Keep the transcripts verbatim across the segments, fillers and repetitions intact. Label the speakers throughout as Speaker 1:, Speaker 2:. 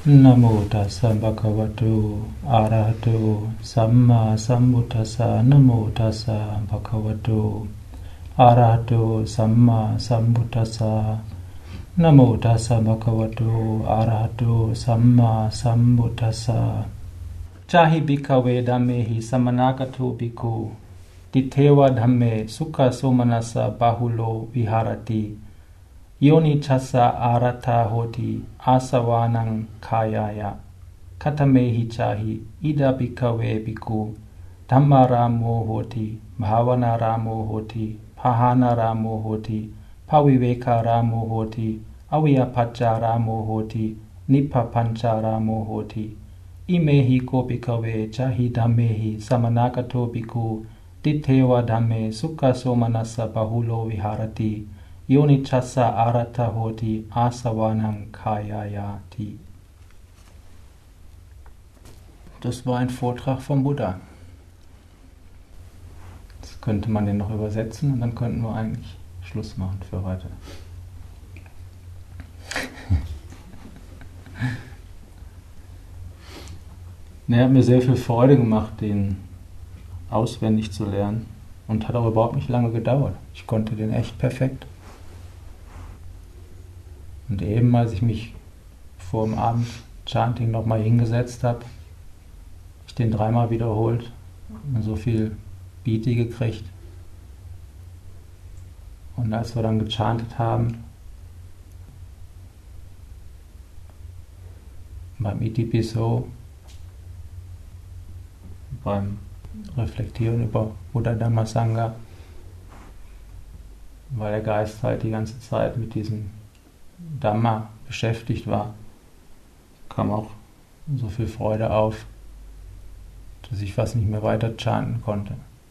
Speaker 1: Namo tassa bhagavato arahato samma sambuddhassa. Namo tassa bhagavato arahato samma sambuddhassa. Namo tassa bhagavato arahato samma sambuddhassa. Jahi bhikkhave dhammehi samanagato bhikkhu dittewa dhamme sukha somanassa bahulo viharati yoni chassa arata hoti asavanang kayaya katamehi chahi ida bhikkhave bhikkhu dhammaramo hoti bhavanaramo hoti pahanaramo hoti pavivekaramo hoti avyapaccaramo hoti nippapancharamo hoti imehi ko bhikkhave jahi dhammehi samanagato bhikkhu dittewa dhamme sukha somanassa bahulo viharati yoni chassa arata hoti asavanam kayayati. Das war ein Vortrag vom Buddha. Jetzt könnte man den noch übersetzen und dann könnten wir eigentlich Schluss machen für heute. Er hat mir sehr viel Freude gemacht, den auswendig zu lernen und hat auch überhaupt nicht lange gedauert. Ich konnte den echt perfekt. Und eben, als ich mich vor dem Abend Chanting nochmal hingesetzt habe, ich den dreimal wiederholt und so viel Beati gekriegt. Und als wir dann gechantet haben, beim Itipiso, beim Reflektieren über Buddha Dhamma Sangha, weil der Geist halt die ganze Zeit mit diesem Dhamma beschäftigt war, kam auch so viel Freude auf, dass ich fast nicht mehr weiter chanten konnte.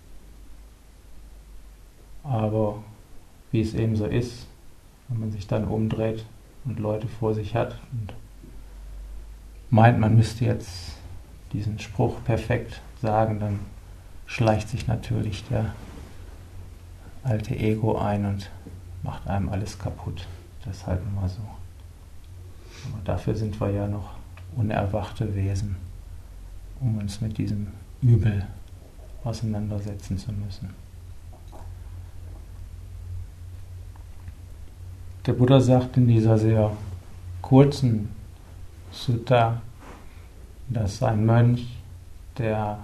Speaker 1: Aber wie es eben so ist, wenn man sich dann umdreht und Leute vor sich hat und meint, man müsste jetzt diesen Spruch perfekt sagen, dann schleicht sich natürlich der alte Ego ein und macht einem alles kaputt. Das ist halt immer so. Aber dafür sind wir ja noch unerwachte Wesen, um uns mit diesem Übel auseinandersetzen zu müssen. Der Buddha sagt in dieser sehr kurzen Sutta, dass ein Mönch, der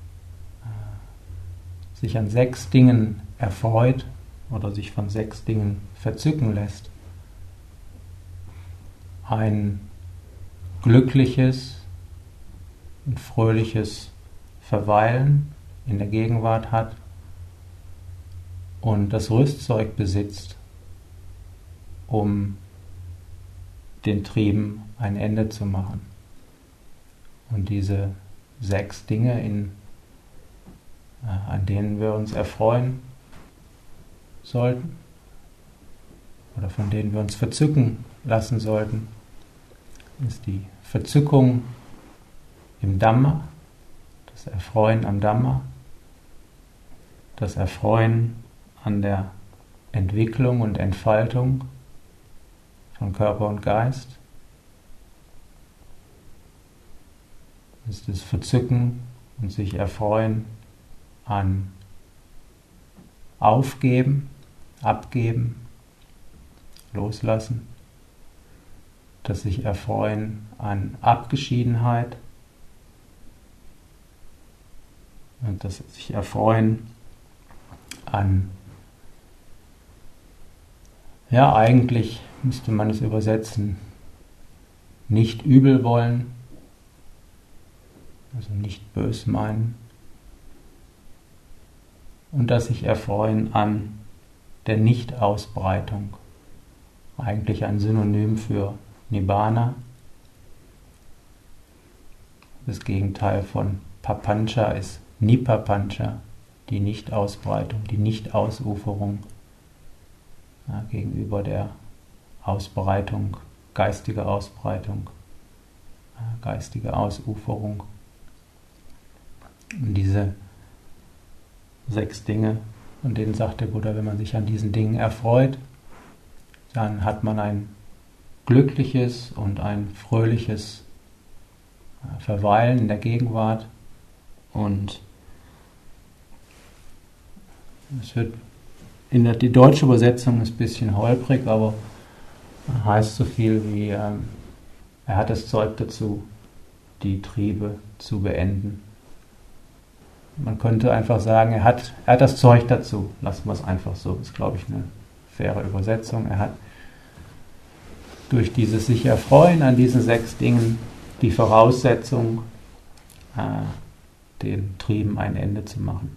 Speaker 1: äh, sich an sechs Dingen erfreut oder sich von sechs Dingen verzücken lässt, ein glückliches und fröhliches Verweilen in der Gegenwart hat und das Rüstzeug besitzt, um den Trieben ein Ende zu machen. Und diese sechs Dinge, in, äh, an denen wir uns erfreuen sollten oder von denen wir uns verzücken lassen sollten, ist die Verzückung im Dhamma, das Erfreuen am Dhamma, das Erfreuen an der Entwicklung und Entfaltung von Körper und Geist, das ist das Verzücken und sich erfreuen an Aufgeben, Abgeben, Loslassen, das sich erfreuen an Abgeschiedenheit und das sich erfreuen an, ja, eigentlich müsste man es übersetzen, nicht übel wollen, also nicht bös meinen, und das sich erfreuen an der Nichtausbreitung, eigentlich ein Synonym für Nibbana. Das Gegenteil von Papancha ist Nippapancha, die Nichtausbreitung, die Nichtausuferung, ja, gegenüber der Ausbreitung, geistige Ausbreitung, ja, geistige Ausuferung. Und diese sechs Dinge, von denen sagt der Buddha, wenn man sich an diesen Dingen erfreut, dann hat man ein glückliches und ein fröhliches verweilen in der Gegenwart. Und es wird in der, die deutsche Übersetzung ist ein bisschen holprig, aber heißt so viel wie, ähm, er hat das Zeug dazu, die Triebe zu beenden. Man könnte einfach sagen, er hat, er hat das Zeug dazu. Lassen wir es einfach so. Das ist, glaube ich, eine faire Übersetzung. Er hat durch dieses sich erfreuen an diesen sechs Dingen die Voraussetzung, äh, den Trieben ein Ende zu machen.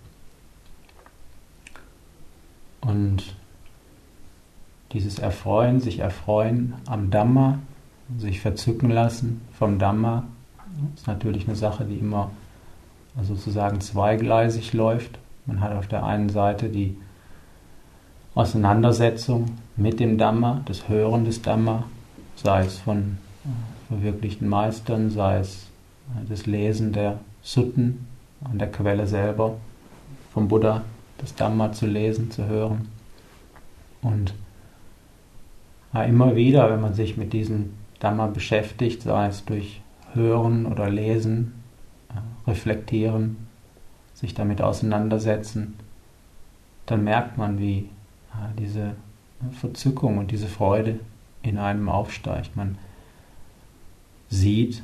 Speaker 1: Und dieses Erfreuen, sich erfreuen am Dhamma, sich verzücken lassen vom Dhamma, ist natürlich eine Sache, die immer sozusagen zweigleisig läuft. Man hat auf der einen Seite die Auseinandersetzung mit dem Dhamma, das Hören des Dhamma, sei es von verwirklichten Meistern, sei es das Lesen der Sutten an der Quelle selber vom Buddha, das Dhamma zu lesen, zu hören. Und ja, immer wieder, wenn man sich mit diesem Dhamma beschäftigt, sei es durch Hören oder Lesen, reflektieren, sich damit auseinandersetzen, dann merkt man, wie ja, diese Verzückung und diese Freude in einem aufsteigt. Man sieht,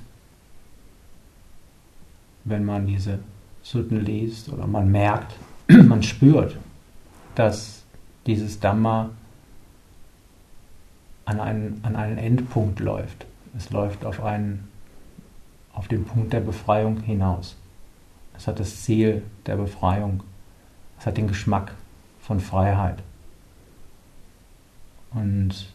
Speaker 1: wenn man diese Sutten liest, oder man merkt, man spürt, dass dieses Dhamma an einen, an einen Endpunkt läuft. Es läuft auf einen auf den Punkt der Befreiung hinaus. Es hat das Ziel der Befreiung. Es hat den Geschmack von Freiheit. Und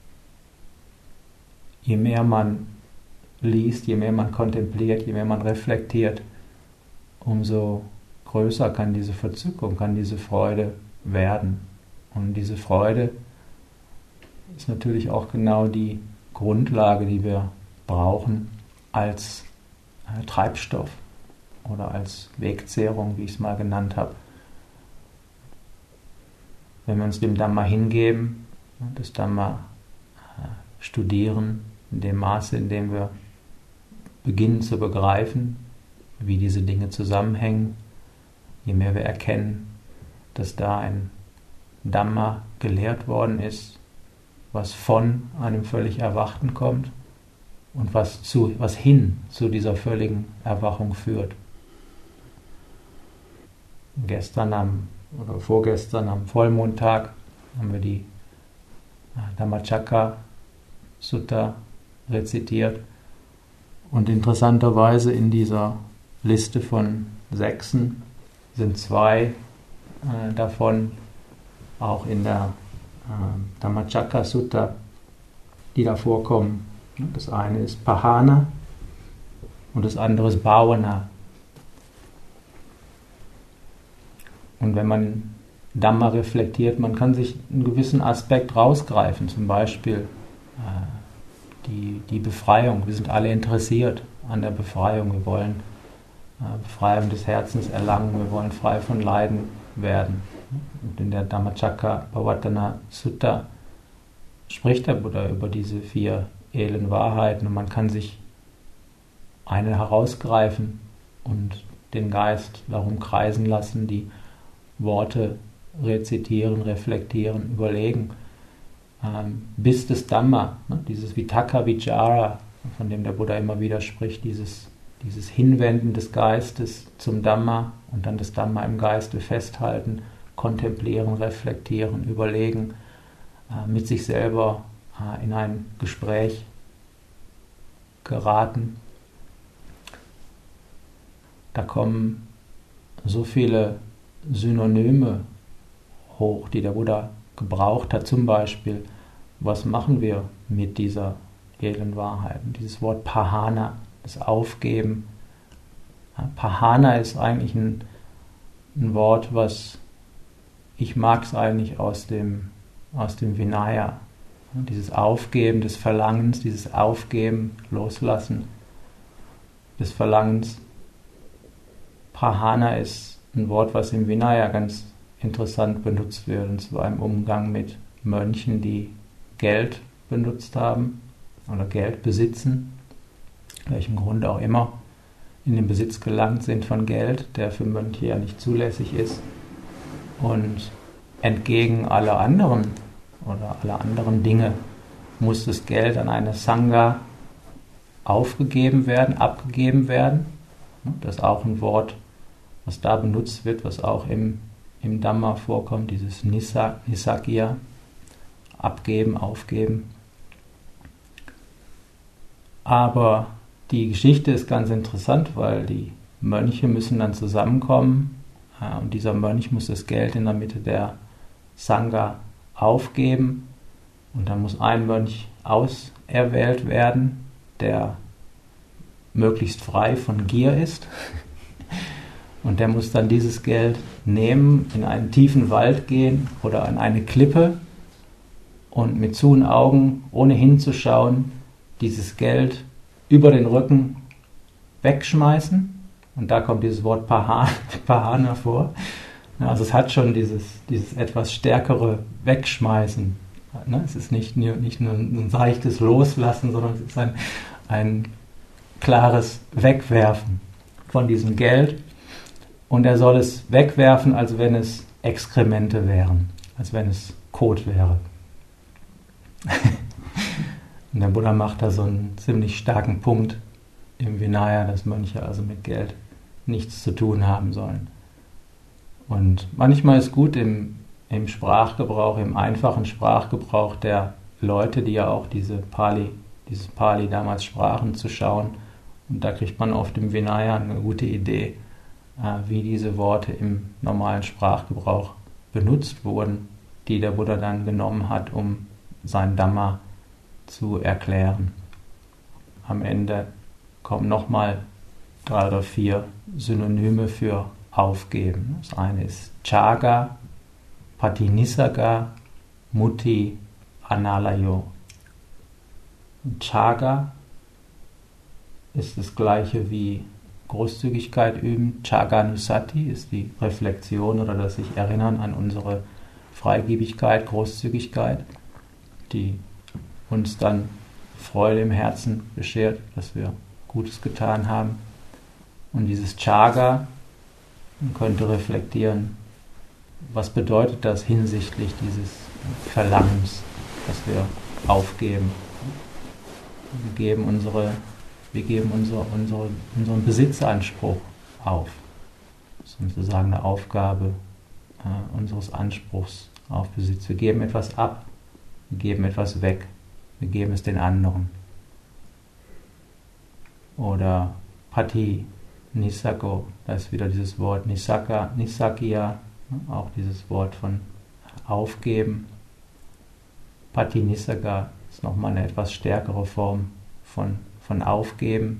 Speaker 1: je mehr man liest, je mehr man kontempliert, je mehr man reflektiert, umso größer kann diese Verzückung, kann diese Freude werden. Und diese Freude ist natürlich auch genau die Grundlage, die wir brauchen als äh, Treibstoff oder als Wegzehrung, wie ich es mal genannt habe. Wenn wir uns dem Dhamma hingeben, das Dhamma äh, studieren, in dem Maße, in dem wir beginnen zu begreifen, wie diese Dinge zusammenhängen, je mehr wir erkennen, dass da ein Dhamma gelehrt worden ist, was von einem völlig Erwachten kommt und was, zu, was hin zu dieser völligen Erwachung führt. Gestern am, oder vorgestern am Vollmondtag haben wir die Dhammacakka Sutta rezitiert. Und interessanterweise in dieser Liste von Sechsen sind zwei äh, davon auch in der äh, Dhammacakka Sutta, die da vorkommen. Das eine ist Pahana und das andere ist Bhavana. Und wenn man Dhamma reflektiert, man kann sich einen gewissen Aspekt rausgreifen, zum Beispiel äh, die, die Befreiung. Wir sind alle interessiert an der Befreiung. Wir wollen äh, Befreiung des Herzens erlangen, wir wollen frei von Leiden werden. Und in der Dhammacakka Pavattana Sutta spricht der Buddha über diese vier edlen Wahrheiten und man kann sich eine herausgreifen und den Geist darum kreisen lassen, die Worte rezitieren, reflektieren, überlegen, ähm, bis das Dhamma, ne, dieses Vitakka Vichara, von dem der Buddha immer wieder spricht, dieses, dieses Hinwenden des Geistes zum Dhamma und dann das Dhamma im Geiste festhalten, kontemplieren, reflektieren, überlegen, äh, mit sich selber äh, in ein Gespräch geraten. Da kommen so viele Synonyme hoch, die der Buddha gebraucht hat. Zum Beispiel, was machen wir mit dieser edlen Wahrheit? Dieses Wort Pahana, das Aufgeben. Ja, Pahana ist eigentlich ein, ein Wort, was ich mag es eigentlich aus dem, aus dem Vinaya. Ja, dieses Aufgeben des Verlangens, dieses Aufgeben, Loslassen des Verlangens. Pahana ist ein Wort, was im Vinaya ganz interessant benutzt wird, und zwar im Umgang mit Mönchen, die Geld benutzt haben oder Geld besitzen. welchem Grund auch immer, in den Besitz gelangt sind von Geld, der für Mönche ja nicht zulässig ist. Und entgegen aller anderen oder aller anderen Dinge muss das Geld an eine Sangha aufgegeben werden, abgegeben werden. Das ist auch ein Wort, was da benutzt wird, was auch im, im Dhamma vorkommt, dieses Nisa, Nisagya, abgeben, aufgeben. Aber die Geschichte ist ganz interessant, weil die Mönche müssen dann zusammenkommen und dieser Mönch muss das Geld in der Mitte der Sangha aufgeben und dann muss ein Mönch auserwählt werden, der möglichst frei von Gier ist und der muss dann dieses Geld nehmen, in einen tiefen Wald gehen oder an eine Klippe und mit zuen Augen, ohne hinzuschauen, dieses Geld über den Rücken wegschmeißen. Und da kommt dieses Wort Pahana, Pahana vor. Also es hat schon dieses, dieses etwas stärkere Wegschmeißen. Es ist nicht nur, nicht nur ein seichtes Loslassen, sondern es ist ein, ein klares Wegwerfen von diesem Geld. Und er soll es wegwerfen, als wenn es Exkremente wären, als wenn es Kot wäre. Und der Buddha macht da so einen ziemlich starken Punkt im Vinaya, dass Mönche also mit Geld nichts zu tun haben sollen. Und manchmal ist gut im, im Sprachgebrauch, im einfachen Sprachgebrauch der Leute, die ja auch diese Pali, dieses Pali damals sprachen, zu schauen. Und da kriegt man oft im Vinaya eine gute Idee, äh, wie diese Worte im normalen Sprachgebrauch benutzt wurden, die der Buddha dann genommen hat, um sein Dhamma zu erklären. Am Ende kommen nochmal drei oder vier Synonyme für aufgeben. Das eine ist Chaga, Patinisaga, Muti, Analayo. Und Chaga ist das gleiche wie Großzügigkeit üben. Chaganusati ist die Reflexion oder das sich erinnern an unsere Freigebigkeit, Großzügigkeit, die uns dann Freude im Herzen beschert, dass wir Gutes getan haben. Und dieses Chaga, man könnte reflektieren, was bedeutet das hinsichtlich dieses Verlangens, dass wir aufgeben. Wir geben, unsere, wir geben unsere, unsere, unseren Besitzanspruch auf. Das ist sozusagen eine Aufgabe äh, unseres Anspruchs auf Besitz. Wir geben etwas ab, wir geben etwas weg. Wir geben es den anderen. Oder Pati, Nisako, da ist wieder dieses Wort Nisaka, Nisakya, auch dieses Wort von aufgeben. Pati Nisaka ist nochmal eine etwas stärkere Form von, von aufgeben.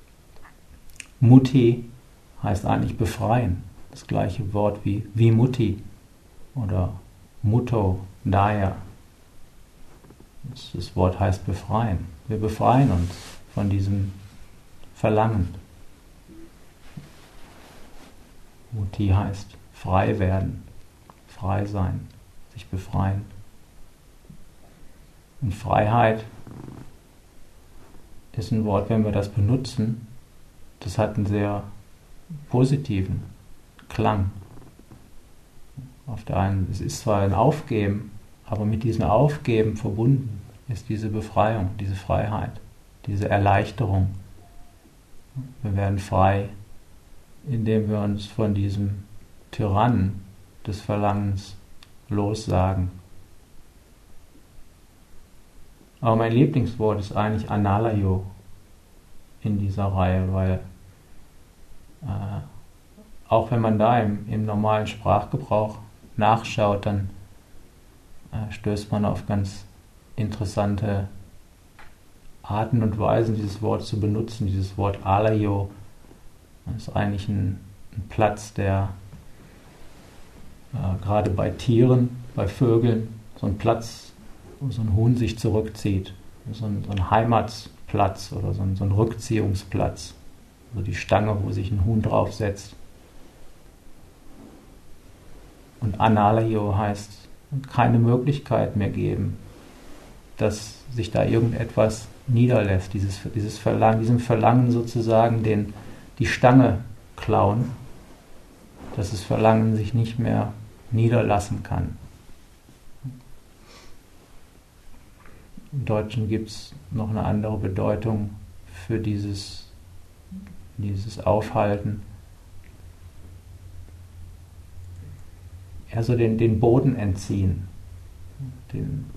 Speaker 1: Muti heißt eigentlich befreien. Das gleiche Wort wie Vimutti oder Mutto, Daya. Das Wort heißt befreien. Wir befreien uns von diesem Verlangen. Muti heißt frei werden, frei sein, sich befreien. Und Freiheit ist ein Wort, wenn wir das benutzen, das hat einen sehr positiven Klang. Auf der einen, es ist zwar ein Aufgeben, aber mit diesem Aufgeben verbunden ist diese Befreiung, diese Freiheit, diese Erleichterung. Wir werden frei, indem wir uns von diesem Tyrannen des Verlangens lossagen. Aber mein Lieblingswort ist eigentlich Analayo in dieser Reihe, weil äh, auch wenn man da im, im normalen Sprachgebrauch nachschaut, dann äh, stößt man auf ganz interessante Arten und Weisen, dieses Wort zu benutzen. Dieses Wort Alayo ist eigentlich ein, ein Platz, der äh, gerade bei Tieren, bei Vögeln, so ein Platz, wo so ein Huhn sich zurückzieht. So ein, so ein Heimatsplatz oder so ein, so ein Rückziehungsplatz. Also die Stange, wo sich ein Huhn draufsetzt. Und Analayo heißt keine Möglichkeit mehr geben, dass sich da irgendetwas niederlässt, dieses, dieses Verlangen, diesem Verlangen sozusagen den, die Stange klauen, dass das Verlangen sich nicht mehr niederlassen kann. Im Deutschen gibt es noch eine andere Bedeutung für dieses, dieses Aufhalten. Also den, den Boden entziehen, den,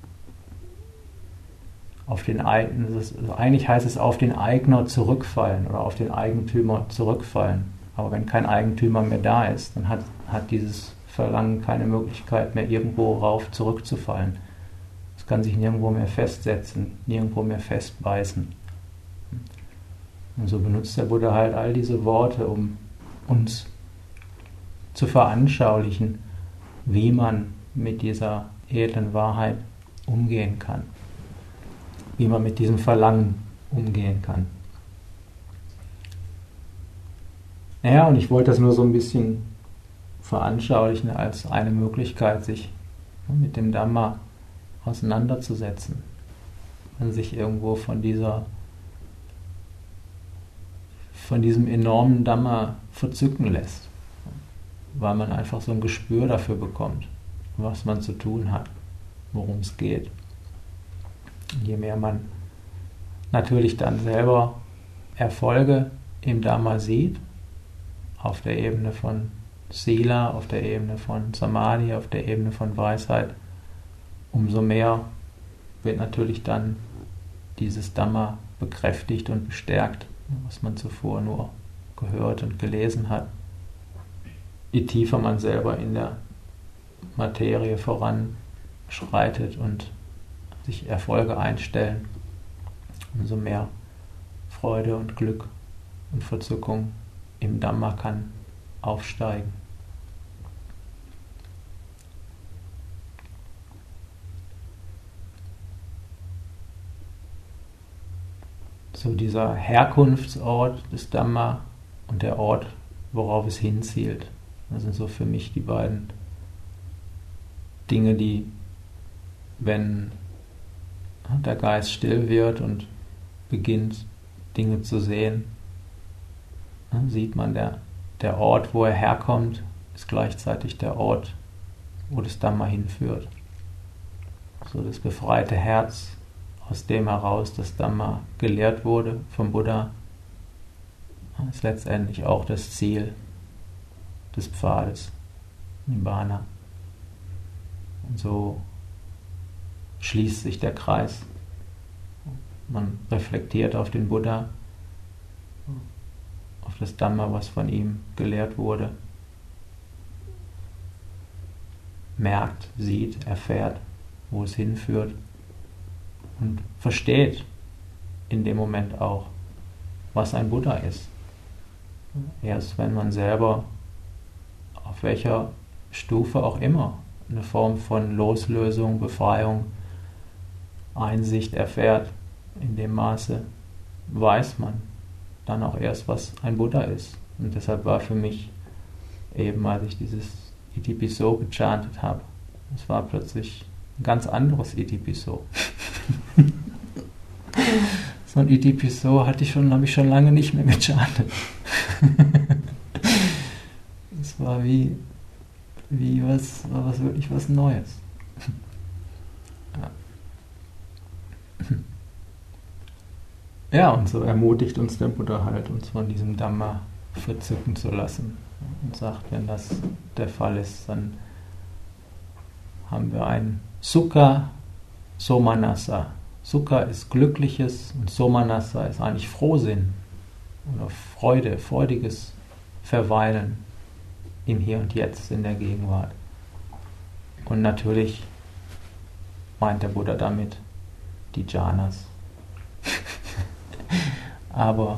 Speaker 1: auf den, also eigentlich heißt es auf den Eigner zurückfallen oder auf den Eigentümer zurückfallen. Aber wenn kein Eigentümer mehr da ist, dann hat, hat dieses Verlangen keine Möglichkeit mehr, irgendwo rauf zurückzufallen. Es kann sich nirgendwo mehr festsetzen, nirgendwo mehr festbeißen. Und so benutzt der Buddha halt all diese Worte, um uns zu veranschaulichen, wie man mit dieser edlen Wahrheit umgehen kann. Wie man mit diesem Verlangen umgehen kann. Naja, und ich wollte das nur so ein bisschen veranschaulichen als eine Möglichkeit, sich mit dem Dhamma auseinanderzusetzen. Man sich irgendwo von dieser von diesem enormen Dhamma verzücken lässt, weil man einfach so ein Gespür dafür bekommt, was man zu tun hat, worum es geht. Und je mehr man natürlich dann selber Erfolge im Dhamma sieht, auf der Ebene von Sila, auf der Ebene von Samadhi, auf der Ebene von Weisheit, umso mehr wird natürlich dann dieses Dhamma bekräftigt und bestärkt, was man zuvor nur gehört und gelesen hat. Je tiefer man selber in der Materie voranschreitet und sich Erfolge einstellen, umso mehr Freude und Glück und Verzückung im Dhamma kann aufsteigen. So dieser Herkunftsort des Dhamma und der Ort, worauf es hinzielt. Das sind so für mich die beiden Dinge, die, wenn der Geist still wird und beginnt, Dinge zu sehen, sieht man, der, der Ort, wo er herkommt, ist gleichzeitig der Ort, wo das Dhamma hinführt. So das befreite Herz, aus dem heraus das Dhamma gelehrt wurde vom Buddha, ist letztendlich auch das Ziel des Pfades, Nibbana. Und so schließt sich der Kreis. Man reflektiert auf den Buddha, auf das Dhamma, was von ihm gelehrt wurde, merkt, sieht, erfährt, wo es hinführt und versteht in dem Moment auch, was ein Buddha ist. Erst wenn man selber auf welcher Stufe auch immer eine Form von Loslösung, Befreiung, Einsicht erfährt, in dem Maße weiß man dann auch erst, was ein Buddha ist. Und deshalb war für mich eben, als ich dieses Itipiso gechantet habe, es war plötzlich ein ganz anderes Itipiso. So ein Itipiso hatte ich schon, habe ich schon lange nicht mehr gechantet. Es war wie, wie was, war was wirklich was Neues. Ja. Ja, und so ermutigt uns der Buddha halt, uns von diesem Dhamma verzücken zu lassen. Und sagt, wenn das der Fall ist, dann haben wir ein Sukha Somanassa. Sukha ist Glückliches und Somanassa ist eigentlich Frohsinn oder Freude, freudiges Verweilen im Hier und Jetzt, in der Gegenwart. Und natürlich meint der Buddha damit die Jhanas. Aber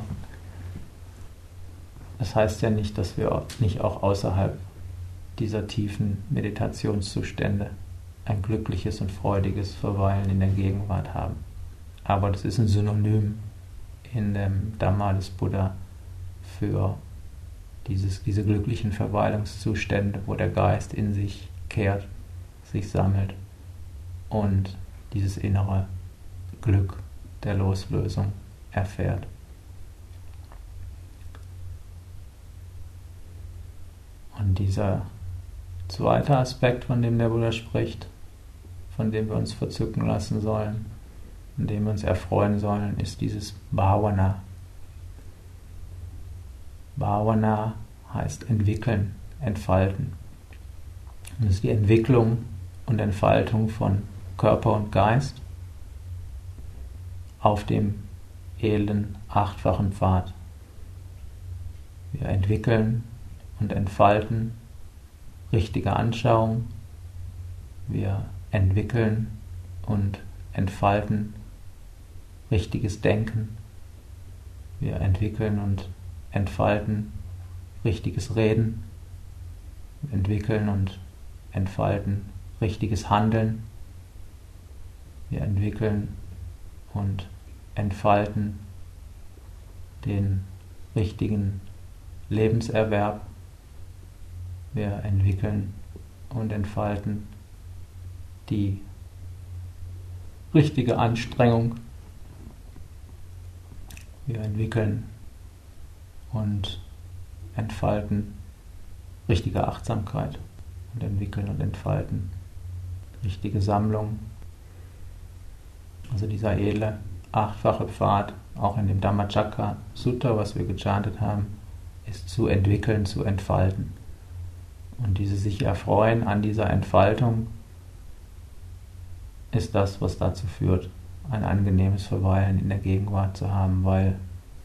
Speaker 1: das heißt ja nicht, dass wir nicht auch außerhalb dieser tiefen Meditationszustände ein glückliches und freudiges Verweilen in der Gegenwart haben. Aber das ist ein Synonym in dem Dhamma des Buddha für dieses, diese glücklichen Verweilungszustände, wo der Geist in sich kehrt, sich sammelt und dieses innere Glück der Loslösung erfährt. Und dieser zweite Aspekt, von dem der Buddha spricht, von dem wir uns verzücken lassen sollen, an dem wir uns erfreuen sollen, ist dieses Bhavana. Bhavana heißt entwickeln, entfalten. Und es ist die Entwicklung und Entfaltung von Körper und Geist auf dem edlen, achtfachen Pfad. Wir entwickeln und entfalten richtige Anschauung. Wir entwickeln und entfalten richtiges Denken. Wir entwickeln und entfalten richtiges Reden. Wir entwickeln und entfalten richtiges Handeln. Wir entwickeln und entfalten den richtigen Lebenserwerb. Wir entwickeln und entfalten die richtige Anstrengung. Wir entwickeln und entfalten richtige Achtsamkeit und entwickeln und entfalten richtige Sammlung. Also dieser edle, achtfache Pfad, auch in dem Dhammacakka Sutta, was wir gechantet haben, ist zu entwickeln, zu entfalten. Und dieses sich erfreuen an dieser Entfaltung ist das, was dazu führt, ein angenehmes Verweilen in der Gegenwart zu haben, weil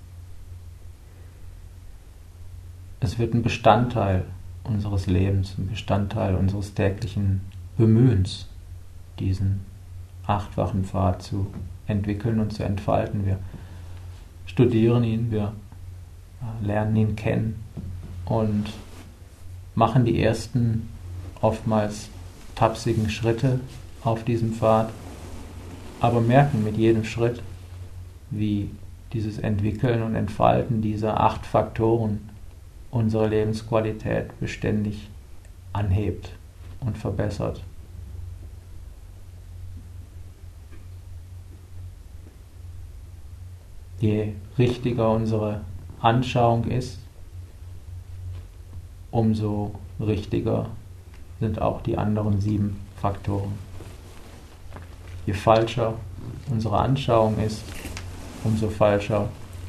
Speaker 1: es wird ein Bestandteil unseres Lebens, ein Bestandteil unseres täglichen Bemühens, diesen achtfachen Pfad zu entwickeln und zu entfalten. Wir studieren ihn, wir lernen ihn kennen und machen die ersten oftmals tapsigen Schritte auf diesem Pfad, aber merken mit jedem Schritt, wie dieses Entwickeln und Entfalten dieser acht Faktoren unsere Lebensqualität beständig anhebt und verbessert. Je richtiger unsere Anschauung ist, umso richtiger sind auch die anderen sieben Faktoren. Je falscher unsere Anschauung ist, umso falscher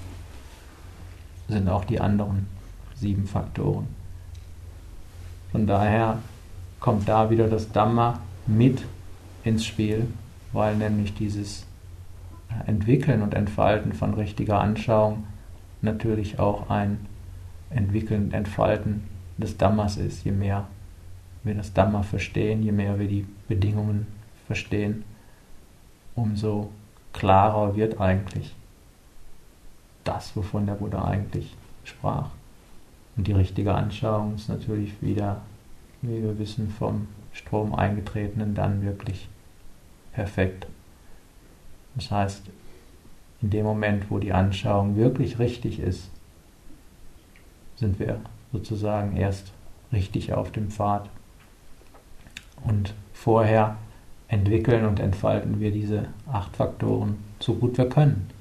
Speaker 1: sind auch die anderen sieben Faktoren. Von daher kommt da wieder das Dhamma mit ins Spiel, weil nämlich dieses Entwickeln und Entfalten von richtiger Anschauung natürlich auch ein Entwickeln und Entfalten des Dhammas ist. Je mehr wir das Dhamma verstehen, je mehr wir die Bedingungen verstehen, umso klarer wird eigentlich das, wovon der Buddha eigentlich sprach. Und die richtige Anschauung ist natürlich wieder, wie wir wissen, vom Strom eingetretenen dann wirklich perfekt. Das heißt, in dem Moment, wo die Anschauung wirklich richtig ist, sind wir sozusagen erst richtig auf dem Pfad. Und vorher entwickeln und entfalten wir diese acht Faktoren so gut wir können.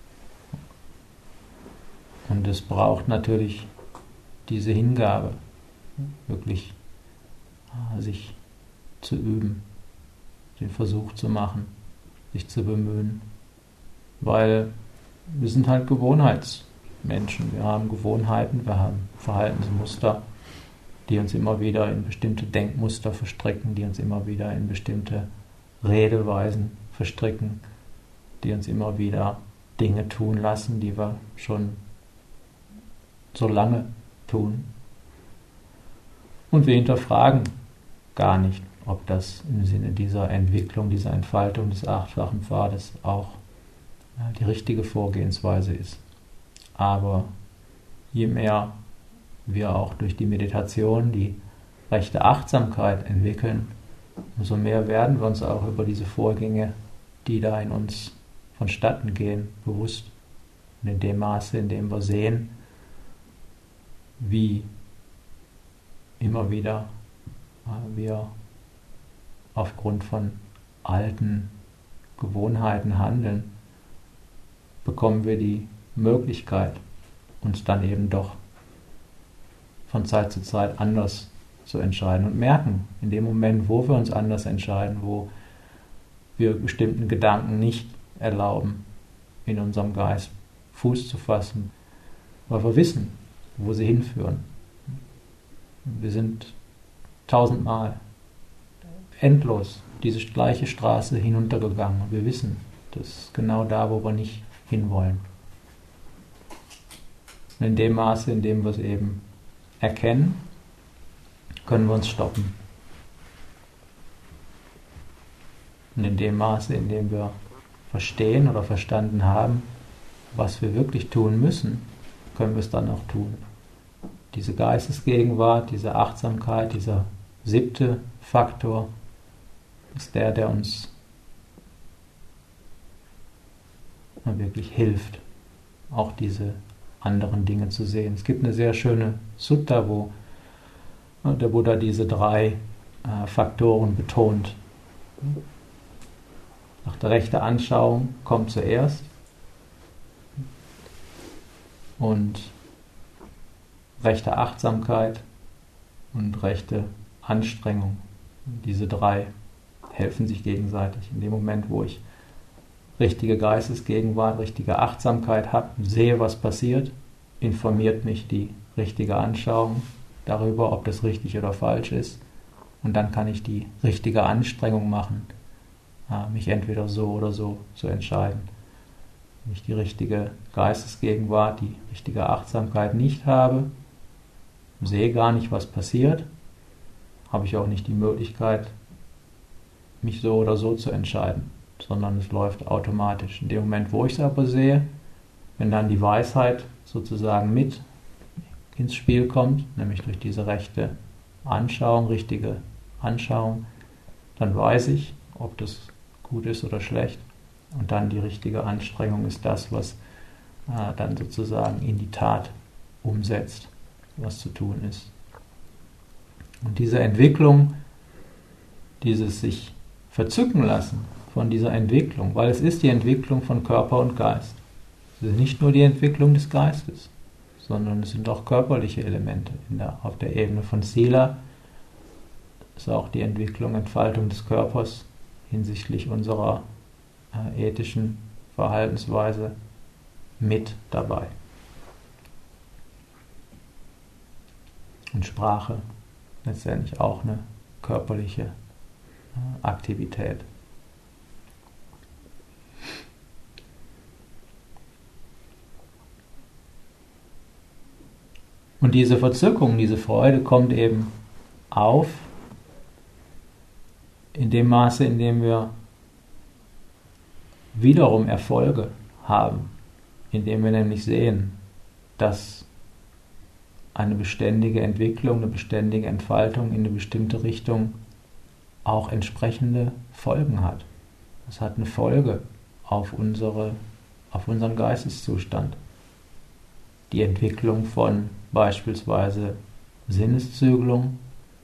Speaker 1: Und es braucht natürlich diese Hingabe, wirklich sich zu üben, den Versuch zu machen, sich zu bemühen, weil wir sind halt Gewohnheitsmenschen, wir haben Gewohnheiten, wir haben Verhaltensmuster, die uns immer wieder in bestimmte Denkmuster verstricken, die uns immer wieder in bestimmte Redeweisen verstricken, die uns immer wieder Dinge tun lassen, die wir schon so lange tun. Und wir hinterfragen gar nicht, ob das im Sinne dieser Entwicklung, dieser Entfaltung des achtfachen Pfades auch die richtige Vorgehensweise ist. Aber je mehr wir auch durch die Meditation die rechte Achtsamkeit entwickeln, umso mehr werden wir uns auch über diese Vorgänge, die da in uns vonstatten gehen, bewusst. Und in dem Maße, in dem wir sehen, wie immer wieder wir aufgrund von alten Gewohnheiten handeln, bekommen wir die Möglichkeit, uns dann eben doch von Zeit zu Zeit anders zu entscheiden und merken, in dem Moment, wo wir uns anders entscheiden, wo wir bestimmten Gedanken nicht erlauben, in unserem Geist Fuß zu fassen, weil wir wissen, wo sie hinführen. Wir sind tausendmal endlos diese gleiche Straße hinuntergegangen. Wir wissen, das ist genau da, wo wir nicht hinwollen. Und in dem Maße, in dem wir es eben erkennen, können wir uns stoppen. Und in dem Maße, in dem wir verstehen oder verstanden haben, was wir wirklich tun müssen, können wir es dann auch tun. Diese Geistesgegenwart, diese Achtsamkeit, dieser siebte Faktor ist der, der uns wirklich hilft, auch diese anderen Dinge zu sehen. Es gibt eine sehr schöne Sutta, wo der Buddha diese drei äh, Faktoren betont. Nach der rechten Anschauung kommt zuerst und rechte Achtsamkeit und rechte Anstrengung. Diese drei helfen sich gegenseitig. In dem Moment, wo ich richtige Geistesgegenwart, richtige Achtsamkeit habe, sehe, was passiert, informiert mich die richtige Anschauung darüber, ob das richtig oder falsch ist. Und dann kann ich die richtige Anstrengung machen, mich entweder so oder so zu entscheiden. Wenn ich die richtige Geistesgegenwart, die richtige Achtsamkeit nicht habe, sehe gar nicht, was passiert, habe ich auch nicht die Möglichkeit, mich so oder so zu entscheiden, sondern es läuft automatisch. In dem Moment, wo ich es aber sehe, wenn dann die Weisheit sozusagen mit ins Spiel kommt, nämlich durch diese rechte Anschauung, richtige Anschauung, dann weiß ich, ob das gut ist oder schlecht. Und dann die richtige Anstrengung ist das, was äh, dann sozusagen in die Tat umsetzt, was zu tun ist. Und diese Entwicklung, dieses sich verzücken lassen von dieser Entwicklung, weil es ist die Entwicklung von Körper und Geist. Es ist nicht nur die Entwicklung des Geistes, sondern es sind auch körperliche Elemente. In der, auf der Ebene von Sila ist auch die Entwicklung, Entfaltung des Körpers hinsichtlich unserer äh, ethischen Verhaltensweise mit dabei. Und Sprache letztendlich auch eine körperliche äh, Aktivität. Und diese Verzückung, diese Freude kommt eben auf in dem Maße, in dem wir wiederum Erfolge haben, indem wir nämlich sehen, dass eine beständige Entwicklung, eine beständige Entfaltung in eine bestimmte Richtung auch entsprechende Folgen hat. Es hat eine Folge auf, unsere, auf unseren Geisteszustand. Die Entwicklung von beispielsweise Sinneszügelung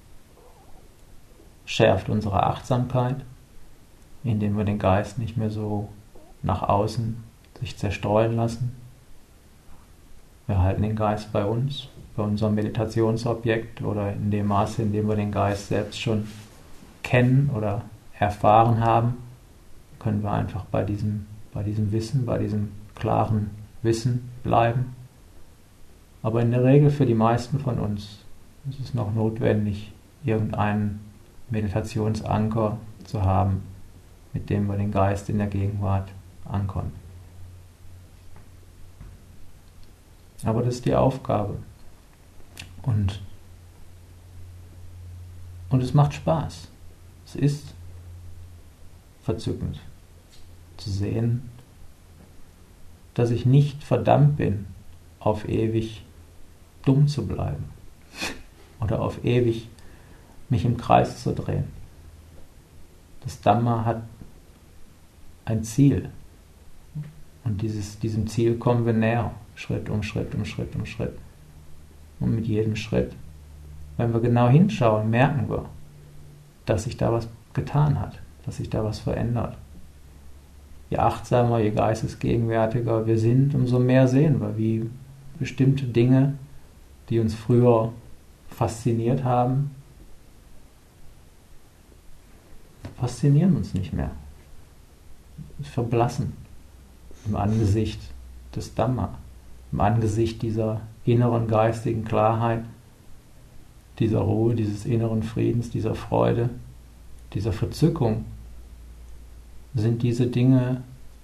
Speaker 1: schärft unsere Achtsamkeit, indem wir den Geist nicht mehr so nach außen sich zerstreuen lassen. Wir halten den Geist bei uns, bei unserem Meditationsobjekt oder in dem Maße, in dem wir den Geist selbst schon kennen oder erfahren haben, können wir einfach bei diesem, bei diesem Wissen, bei diesem klaren Wissen bleiben. Aber in der Regel für die meisten von uns ist es noch notwendig, irgendeinen Meditationsanker zu haben, mit dem wir den Geist in der Gegenwart ankern. Aber das ist die Aufgabe. Und, und es macht Spaß. Es ist verzückend zu sehen, dass ich nicht verdammt bin, auf ewig dumm zu bleiben oder auf ewig mich im Kreis zu drehen. Das Dhamma hat ein Ziel und dieses, diesem Ziel kommen wir näher, Schritt um Schritt um Schritt um Schritt. Und mit jedem Schritt, wenn wir genau hinschauen, merken wir, dass sich da was getan hat, dass sich da was verändert. je achtsamer, je geistesgegenwärtiger wir sind, umso mehr sehen wir, wie bestimmte Dinge, die uns früher fasziniert haben, faszinieren uns nicht mehr. Verblassen im Angesicht des Dhamma, im Angesicht dieser inneren geistigen Klarheit, dieser Ruhe, dieses inneren Friedens, dieser Freude, dieser Verzückung, sind diese Dinge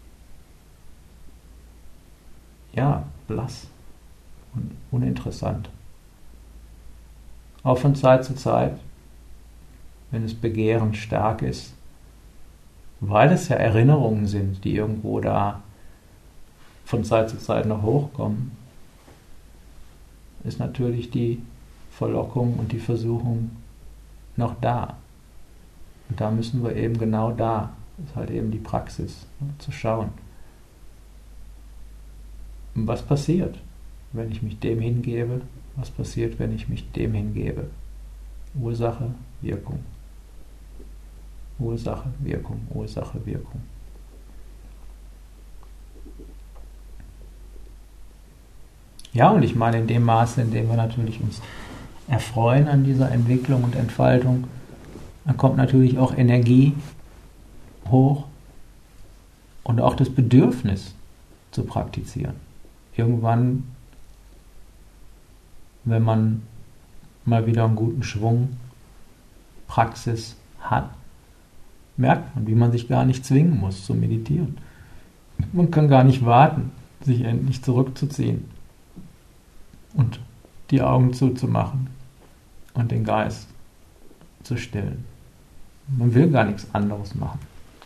Speaker 1: ja blass und uninteressant. Auch von Zeit zu Zeit, wenn das Begehren stark ist, weil es ja Erinnerungen sind, die irgendwo da von Zeit zu Zeit noch hochkommen, ist natürlich die Verlockung und die Versuchung noch da. Und da müssen wir eben genau da, das ist halt eben die Praxis, ne, zu schauen. Und was passiert, wenn ich mich dem hingebe? Was passiert, wenn ich mich dem hingebe? Ursache, Wirkung. Ursache, Wirkung, Ursache, Wirkung. Ja, und ich meine, in dem Maße, in dem wir natürlich uns erfreuen an dieser Entwicklung und Entfaltung, dann kommt natürlich auch Energie hoch und auch das Bedürfnis zu praktizieren. Irgendwann, wenn man mal wieder einen guten Schwung Praxis hat, merkt man, wie man sich gar nicht zwingen muss zu meditieren. Man kann gar nicht warten, sich endlich zurückzuziehen und die Augen zuzumachen und den Geist zu stillen. Man will gar nichts anderes machen.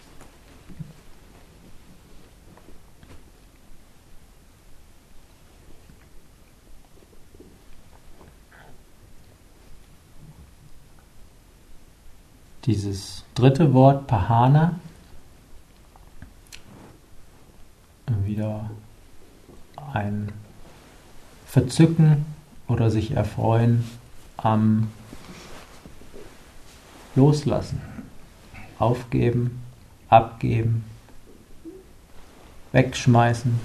Speaker 1: Dieses dritte Wort, Pahana, wieder ein Verzücken oder sich erfreuen am Loslassen, aufgeben, abgeben, wegschmeißen.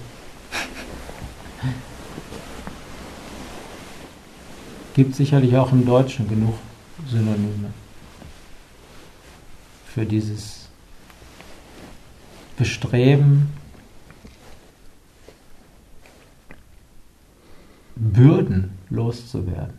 Speaker 1: Gibt sicherlich auch im Deutschen genug Synonyme für dieses Bestreben, Bürden loszuwerden.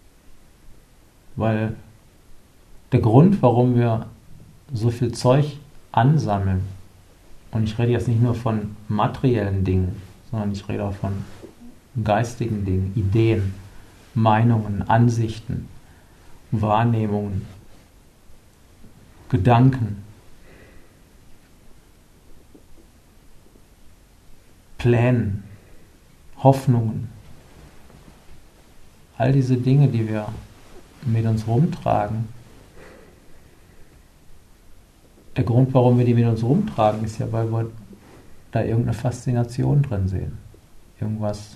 Speaker 1: Weil der Grund, warum wir so viel Zeug ansammeln, und ich rede jetzt nicht nur von materiellen Dingen, sondern ich rede auch von geistigen Dingen, Ideen, Meinungen, Ansichten, Wahrnehmungen, Gedanken, Plänen, Hoffnungen, all diese Dinge, die wir mit uns rumtragen. Der Grund, warum wir die mit uns rumtragen, ist ja, weil wir da irgendeine Faszination drin sehen. Irgendwas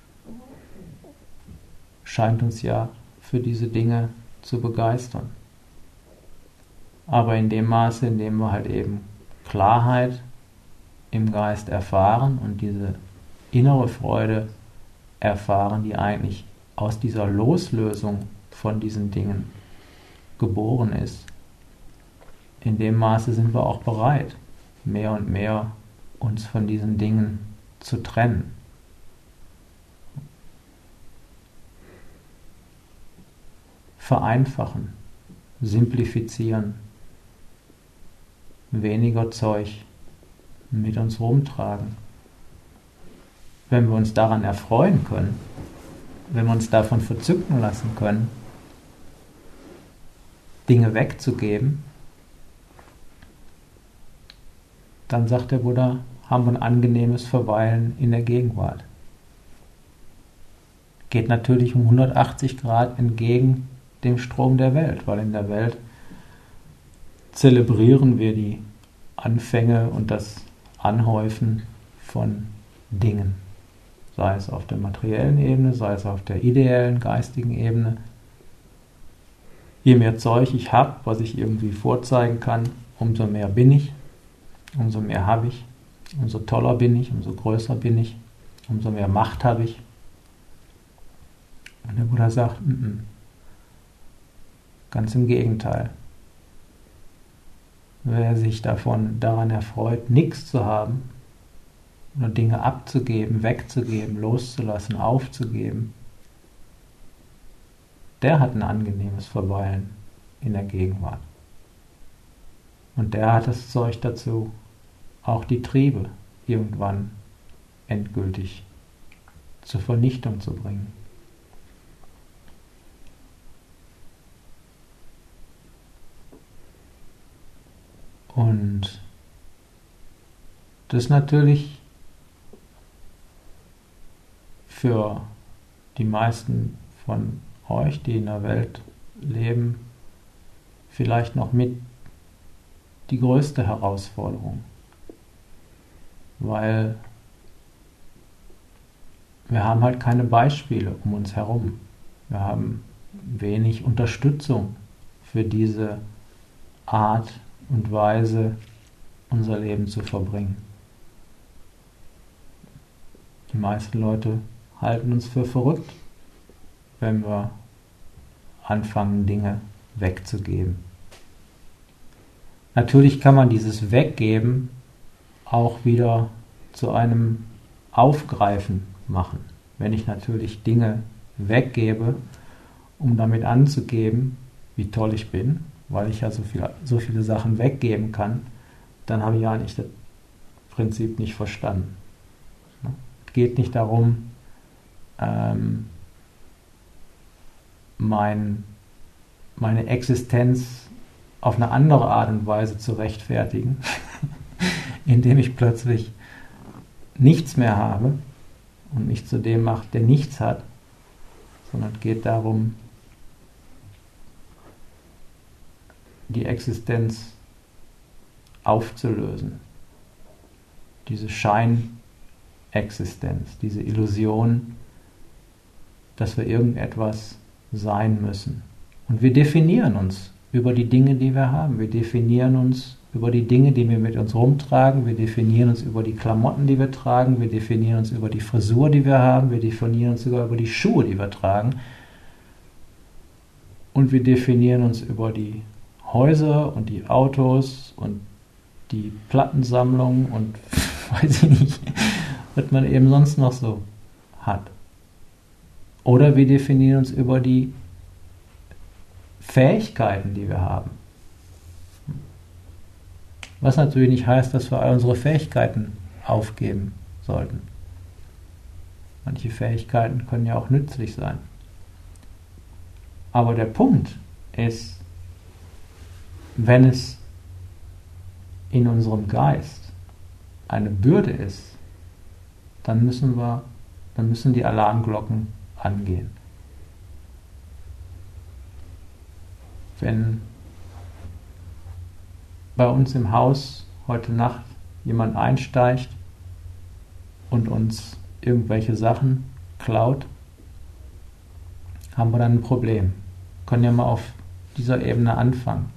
Speaker 1: scheint uns ja für diese Dinge zu begeistern. Aber in dem Maße, in dem wir halt eben Klarheit im Geist erfahren und diese innere Freude erfahren, die eigentlich aus dieser Loslösung von diesen Dingen geboren ist, in dem Maße sind wir auch bereit, mehr und mehr uns von diesen Dingen zu trennen. Vereinfachen, simplifizieren, weniger Zeug mit uns rumtragen. Wenn wir uns daran erfreuen können, wenn wir uns davon verzücken lassen können, Dinge wegzugeben, dann sagt der Buddha, haben wir ein angenehmes Verweilen in der Gegenwart. Geht natürlich um hundertachtzig Grad entgegen dem Strom der Welt, weil in der Welt zelebrieren wir die Anfänge und das Anhäufen von Dingen. Sei es auf der materiellen Ebene, sei es auf der ideellen, geistigen Ebene. Je mehr Zeug ich habe, was ich irgendwie vorzeigen kann, umso mehr bin ich, umso mehr habe ich. umso toller bin ich, umso größer bin ich, umso mehr Macht habe ich. Und der Buddha sagt, n -n, ganz im Gegenteil. Wer sich davon daran erfreut, nichts zu haben, oder Dinge abzugeben, wegzugeben, loszulassen, aufzugeben, der hat ein angenehmes Verweilen in der Gegenwart. Und der hat das Zeug dazu, auch die Triebe irgendwann endgültig zur Vernichtung zu bringen. Und das ist natürlich für die meisten von euch, die in der Welt leben, vielleicht noch mit die größte Herausforderung, weil wir haben halt keine Beispiele um uns herum. Wir haben wenig Unterstützung für diese Art und Weise, unser Leben zu verbringen. Die meisten Leute halten uns für verrückt, wenn wir anfangen, Dinge wegzugeben. Natürlich kann man dieses Weggeben auch wieder zu einem Aufgreifen machen. Wenn ich natürlich Dinge weggebe, um damit anzugeben, wie toll ich bin, weil ich ja so viele, so viele Sachen weggeben kann, dann habe ich ja eigentlich das Prinzip nicht verstanden. Es geht nicht darum, ähm, mein, meine Existenz auf eine andere Art und Weise zu rechtfertigen, indem ich plötzlich nichts mehr habe und mich zu dem mache, der nichts hat, sondern es geht darum, die Existenz aufzulösen. Diese Scheinexistenz, diese Illusion, dass wir irgendetwas sein müssen. Und wir definieren uns über die Dinge, die wir haben. Wir definieren uns über die Dinge, die wir mit uns rumtragen. Wir definieren uns über die Klamotten, die wir tragen. Wir definieren uns über die Frisur, die wir haben. Wir definieren uns sogar über die Schuhe, die wir tragen. Und wir definieren uns über die Häuser und die Autos und die Plattensammlung und weiß ich nicht, was man eben sonst noch so hat. Oder wir definieren uns über die Fähigkeiten, die wir haben. Was natürlich nicht heißt, dass wir all unsere Fähigkeiten aufgeben sollten. Manche Fähigkeiten können ja auch nützlich sein. Aber der Punkt ist, wenn es in unserem Geist eine Bürde ist, dann müssen wir, dann müssen die Alarmglocken angehen. Wenn bei uns im Haus heute Nacht jemand einsteigt und uns irgendwelche Sachen klaut, haben wir dann ein Problem. Wir können ja mal auf dieser Ebene anfangen.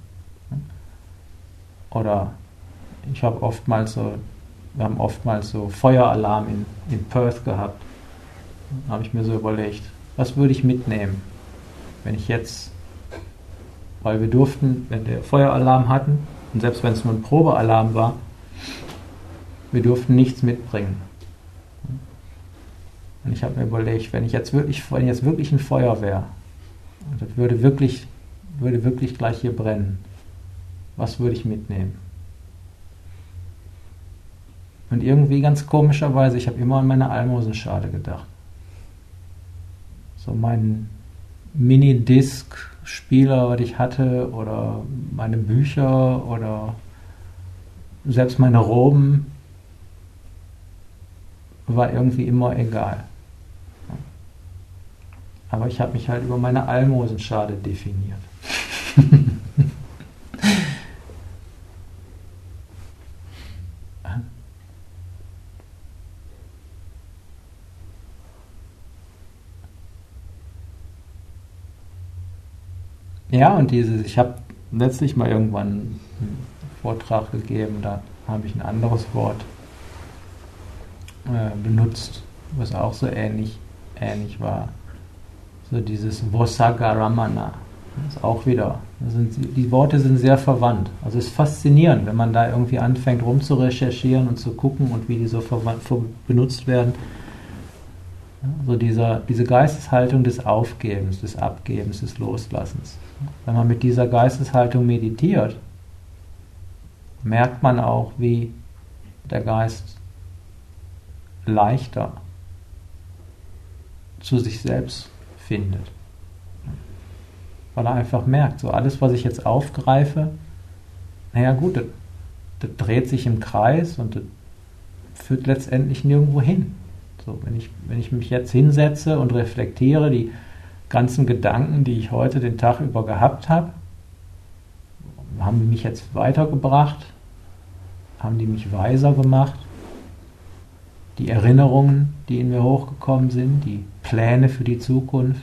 Speaker 1: Oder ich habe oftmals so, wir haben oftmals so Feueralarm in, in Perth gehabt. Da habe ich mir so überlegt, was würde ich mitnehmen, wenn ich jetzt, weil wir durften, wenn wir Feueralarm hatten, und selbst wenn es nur ein Probealarm war, wir durften nichts mitbringen. Und ich habe mir überlegt, wenn ich jetzt wirklich, wenn jetzt wirklich ein Feuer wäre, und das würde wirklich, würde wirklich gleich hier brennen, was würde ich mitnehmen? Und irgendwie ganz komischerweise, ich habe immer an meine Almosenschale gedacht. So mein Minidisc-Spieler, was ich hatte, oder meine Bücher, oder selbst meine Roben, war irgendwie immer egal. Aber ich habe mich halt über meine Almosenschale definiert. Ja, und dieses, ich habe letztlich mal irgendwann einen Vortrag gegeben, da habe ich ein anderes Wort äh, benutzt, was auch so ähnlich, ähnlich war. So dieses Vosagaramana. Das ist auch wieder, das sind, die Worte sind sehr verwandt. Also es ist faszinierend, wenn man da irgendwie anfängt rum zu recherchieren und zu gucken und wie die so verwandt, ver, benutzt werden. So dieser, diese Geisteshaltung des Aufgebens, des Abgebens, des Loslassens. Wenn man mit dieser Geisteshaltung meditiert, merkt man auch, wie der Geist leichter zu sich selbst findet. Weil er einfach merkt, so alles, was ich jetzt aufgreife, naja gut, das, das dreht sich im Kreis und das führt letztendlich nirgendwo hin. So, wenn ich, wenn ich mich jetzt hinsetze und reflektiere, die ganzen Gedanken, die ich heute den Tag über gehabt habe, haben die mich jetzt weitergebracht? Haben die mich weiser gemacht? Die Erinnerungen, die in mir hochgekommen sind, die Pläne für die Zukunft.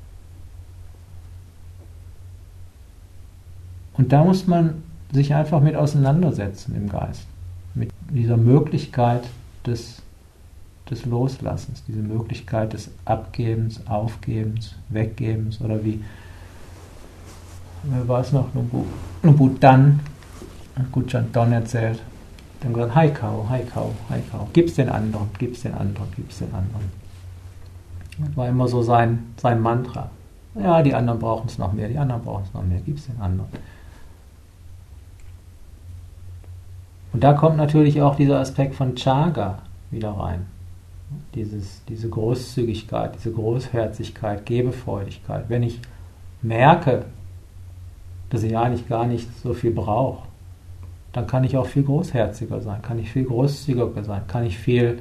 Speaker 1: Und da muss man sich einfach mit auseinandersetzen im Geist. Mit dieser Möglichkeit des, des Loslassens, diese Möglichkeit des Abgebens, Aufgebens, Weggebens oder wie, wer war es noch, Nubu Dan, Gutjan Don erzählt. Dann gesagt, Haikau, Haikau, Haikau, gib's den anderen, gib's den anderen, gib's den anderen. Das war immer so sein, sein Mantra. Ja, die anderen brauchen es noch mehr, die anderen brauchen es noch mehr, gib's den anderen. Und da kommt natürlich auch dieser Aspekt von Chaga wieder rein. Dieses, diese Großzügigkeit, diese Großherzigkeit, Gebefreudigkeit. Wenn ich merke, dass ich eigentlich gar nicht so viel brauche, dann kann ich auch viel großherziger sein, kann ich viel großzügiger sein, kann ich viel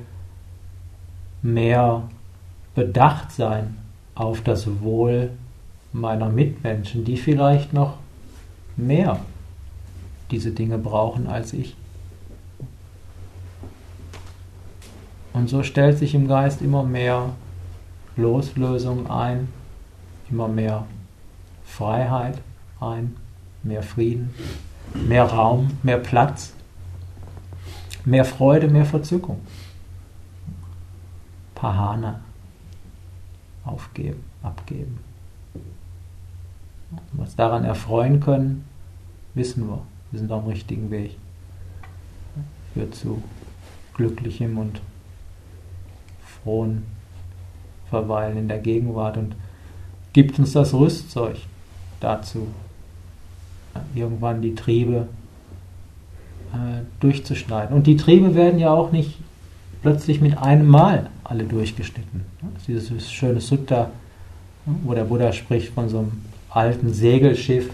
Speaker 1: mehr bedacht sein auf das Wohl meiner Mitmenschen, die vielleicht noch mehr diese Dinge brauchen als ich. Und so stellt sich im Geist immer mehr Loslösung ein, immer mehr Freiheit ein, mehr Frieden, mehr Raum, mehr Platz, mehr Freude, mehr Verzückung. Pahana. Aufgeben, abgeben. Wenn wir uns daran erfreuen können, wissen wir, wir sind auf dem richtigen Weg. Führt zu glücklichem und frohen Verweilen in der Gegenwart und gibt uns das Rüstzeug dazu, irgendwann die Triebe äh, durchzuschneiden. Und die Triebe werden ja auch nicht plötzlich mit einem Mal alle durchgeschnitten. Das ist dieses schöne Sutta, wo der Buddha spricht von so einem alten Segelschiff,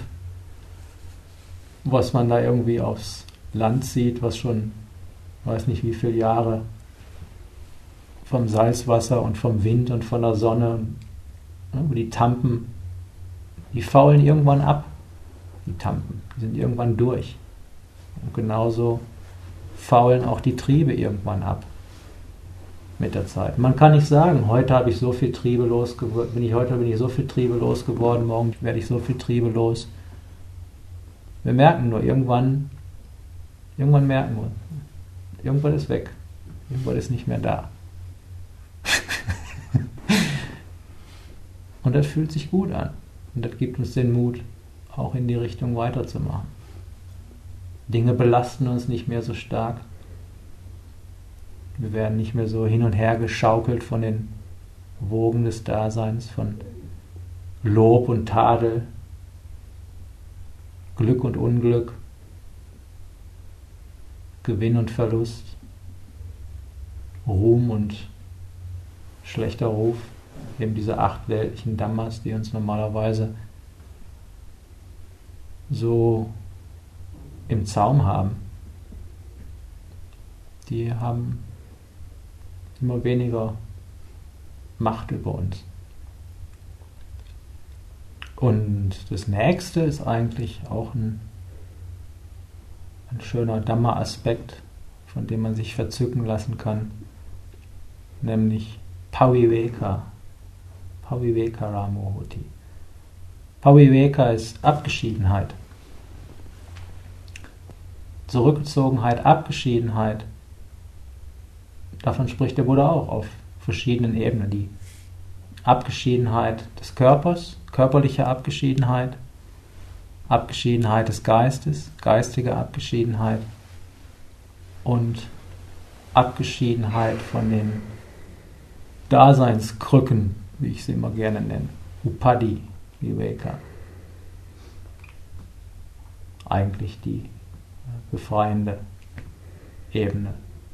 Speaker 1: was man da irgendwie aufs Land zieht, was schon, weiß nicht wie viele Jahre vom Salzwasser und vom Wind und von der Sonne, wo die Tampen, die faulen irgendwann ab. Die Tampen, die sind irgendwann durch. Und genauso faulen auch die Triebe irgendwann ab mit der Zeit. Man kann nicht sagen, heute habe ich so viel Triebe losgeworden, bin ich heute bin ich so viel Triebe losgeworden, morgen werde ich so viel Triebe los. Wir merken nur, irgendwann, irgendwann merken wir, irgendwann ist weg, irgendwann ist nicht mehr da. Und das fühlt sich gut an. Und das gibt uns den Mut, auch in die Richtung weiterzumachen. Dinge belasten uns nicht mehr so stark. Wir werden nicht mehr so hin und her geschaukelt von den Wogen des Daseins, von Lob und Tadel, Glück und Unglück, Gewinn und Verlust, Ruhm und schlechter Ruf, eben diese acht weltlichen Dhammas, die uns normalerweise so im Zaum haben. Die haben immer weniger Macht über uns. Und das nächste ist eigentlich auch ein, ein schöner Dhamma-Aspekt, von dem man sich verzücken lassen kann, nämlich Paviveka. Paviveka Ramohoti. Paviveka ist Abgeschiedenheit. Zurückgezogenheit, Abgeschiedenheit davon spricht der Buddha auch auf verschiedenen Ebenen. Die Abgeschiedenheit des Körpers, körperliche Abgeschiedenheit, Abgeschiedenheit des Geistes, geistige Abgeschiedenheit und Abgeschiedenheit von den Daseinskrücken, wie ich sie immer gerne nenne. Upadhi Viveka. Eigentlich die befreiende Ebene.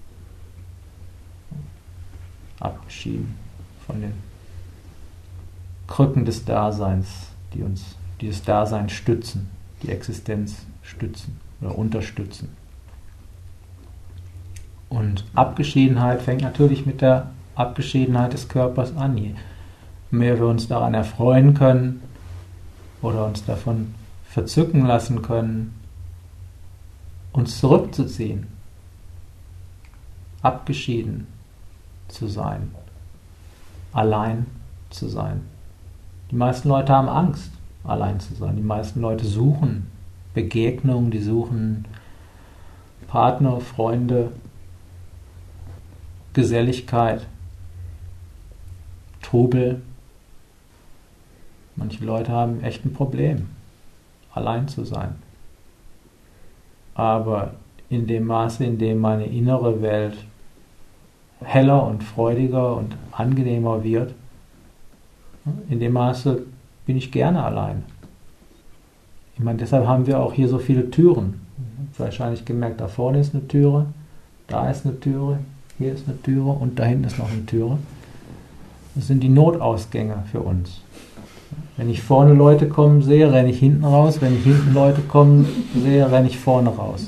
Speaker 1: Abgeschieden von den Krücken des Daseins, die uns dieses Dasein stützen, die Existenz stützen oder unterstützen. Und Abgeschiedenheit fängt natürlich mit der Abgeschiedenheit des Körpers an. Je mehr wir uns daran erfreuen können oder uns davon verzücken lassen können, uns zurückzuziehen, abgeschieden zu sein, allein zu sein. Die meisten Leute haben Angst, allein zu sein. Die meisten Leute suchen Begegnungen, die suchen Partner, Freunde, Geselligkeit, Trubel. Manche Leute haben echt ein Problem, allein zu sein. Aber in dem Maße, in dem meine innere Welt heller und freudiger und angenehmer wird, in dem Maße bin ich gerne allein. Ich meine, deshalb haben wir auch hier so viele Türen. Wahrscheinlich gemerkt, da vorne ist eine Türe, da ist eine Türe, hier ist eine Türe und da hinten ist noch eine Türe. Das sind die Notausgänge für uns. Wenn ich vorne Leute kommen sehe, renne ich hinten raus. Wenn ich hinten Leute kommen sehe, renne ich vorne raus.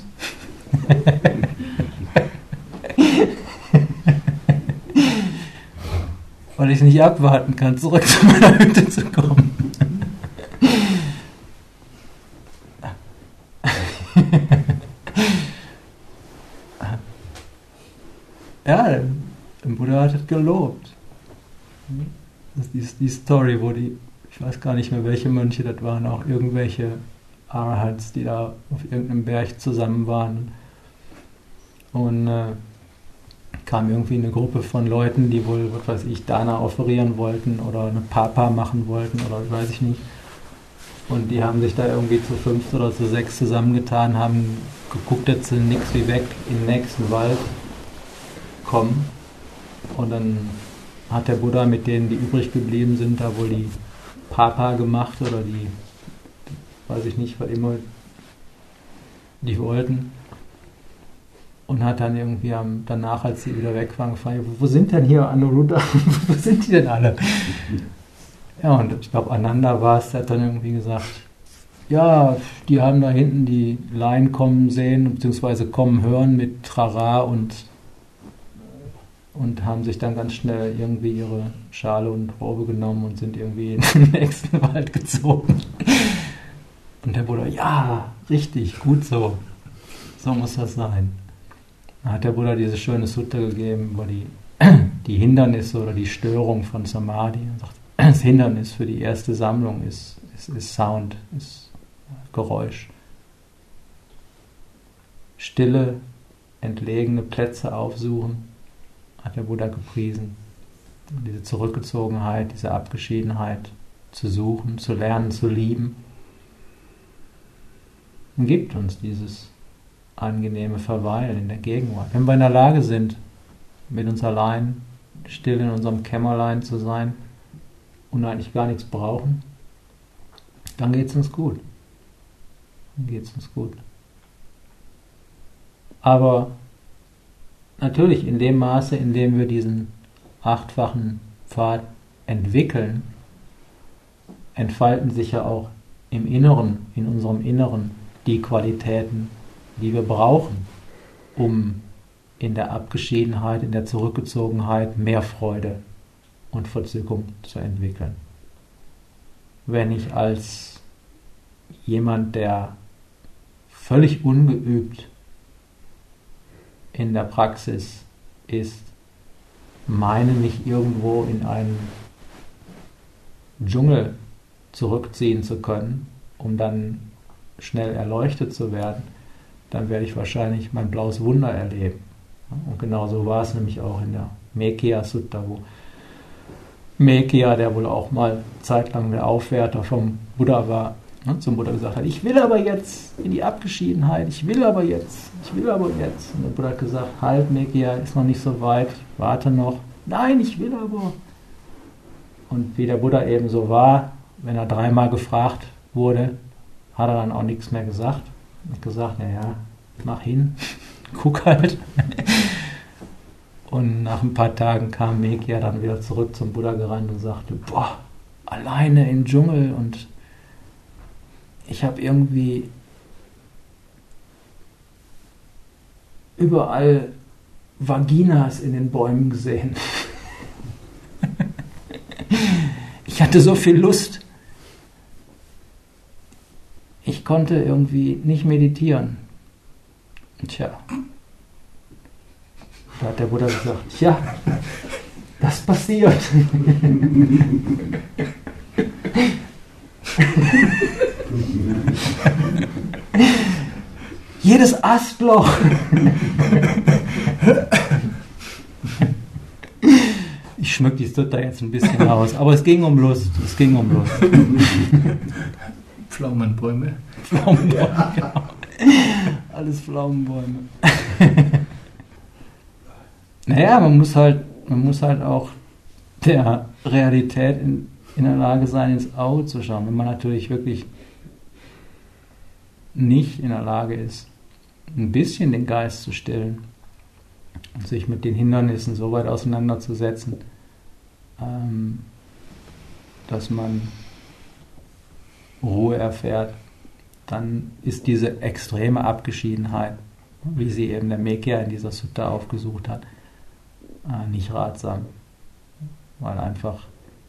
Speaker 1: Weil ich nicht abwarten kann, zurück zu meiner Hütte zu kommen. Ja, der Buddha hat es gelobt. Das ist die, die Story, wo die, ich weiß gar nicht mehr, welche Mönche das waren, auch irgendwelche Arhats, die da auf irgendeinem Berg zusammen waren. Und äh, kam irgendwie eine Gruppe von Leuten, die wohl, was weiß ich, Dana offerieren wollten oder eine Papa machen wollten oder weiß ich nicht. Und die haben sich da irgendwie zu fünf oder zu sechs zusammengetan, haben geguckt, dass sie nix wie weg in den nächsten Wald kommen. Und dann hat der Buddha mit denen, die übrig geblieben sind, da wohl die Papa gemacht oder die, weiß ich nicht, was immer die wollten. Und hat dann irgendwie am, danach, als sie wieder weg waren, gefragt, wo sind denn hier Anuruddha? Wo sind die denn alle? Ja, und ich glaube, Ananda war es, der hat dann irgendwie gesagt, ja, die haben da hinten die Laien kommen sehen, beziehungsweise kommen hören mit Trara und und haben sich dann ganz schnell irgendwie ihre Schale und Robe genommen und sind irgendwie in den nächsten Wald gezogen. Und der Buddha, ja, richtig, gut so. So muss das sein. Dann hat der Buddha diese schöne Sutta gegeben über die, die Hindernisse oder die Störung von Samadhi. Er sagt, das Hindernis für die erste Sammlung ist, ist, ist Sound, ist Geräusch. Stille, entlegene Plätze aufsuchen, hat der Buddha gepriesen. Diese Zurückgezogenheit, diese Abgeschiedenheit zu suchen, zu lernen, zu lieben, und gibt uns dieses angenehme Verweilen in der Gegenwart. Wenn wir in der Lage sind, mit uns allein, still in unserem Kämmerlein zu sein und eigentlich gar nichts brauchen, dann geht es uns gut. Dann geht es uns gut. Aber natürlich in dem Maße, in dem wir diesen achtfachen Pfad entwickeln, entfalten sich ja auch im Inneren, in unserem Inneren, die Qualitäten, die wir brauchen, um in der Abgeschiedenheit, in der Zurückgezogenheit mehr Freude und Verzückung zu entwickeln. Wenn ich als jemand, der völlig ungeübt in der Praxis ist, meine, mich irgendwo in einen Dschungel zurückziehen zu können, um dann schnell erleuchtet zu werden, dann werde ich wahrscheinlich mein blaues Wunder erleben. Und genau so war es nämlich auch in der Mekya Sutta, wo Mekya, der wohl auch mal zeitlang der Aufwärter vom Buddha war, ne, zum Buddha gesagt hat, ich will aber jetzt in die Abgeschiedenheit, ich will aber jetzt, ich will aber jetzt. Und der Buddha hat gesagt, halt Mekya, ist noch nicht so weit, warte noch. Nein, ich will aber. Und wie der Buddha eben so war, wenn er dreimal gefragt wurde, hat er dann auch nichts mehr gesagt. Er hat gesagt, naja, mach hin, guck halt. Und nach ein paar Tagen kam Mekya dann wieder zurück zum Buddha gerannt und sagte, boah, alleine im Dschungel und ich habe irgendwie überall Vaginas in den Bäumen gesehen. Ich hatte so viel Lust. Ich konnte irgendwie nicht meditieren. Tja. Da hat der Buddha gesagt, tja, das passiert. Jedes Astloch. Ich schmück die Sutta jetzt ein bisschen aus, aber es ging um Lust. Es ging um Lust.
Speaker 2: Pflaumenbäume.
Speaker 1: Pflaumenbäume, genau. Alles Pflaumenbäume. Naja, man muss halt, man muss halt auch der Realität in, in der Lage sein, ins Auge zu schauen. Wenn man natürlich wirklich nicht in der Lage ist, ein bisschen den Geist zu stillen und sich mit den Hindernissen so weit auseinanderzusetzen, ähm, dass man Ruhe erfährt, dann ist diese extreme Abgeschiedenheit, wie sie eben der Mekya in dieser Sutta aufgesucht hat, äh, nicht ratsam, weil einfach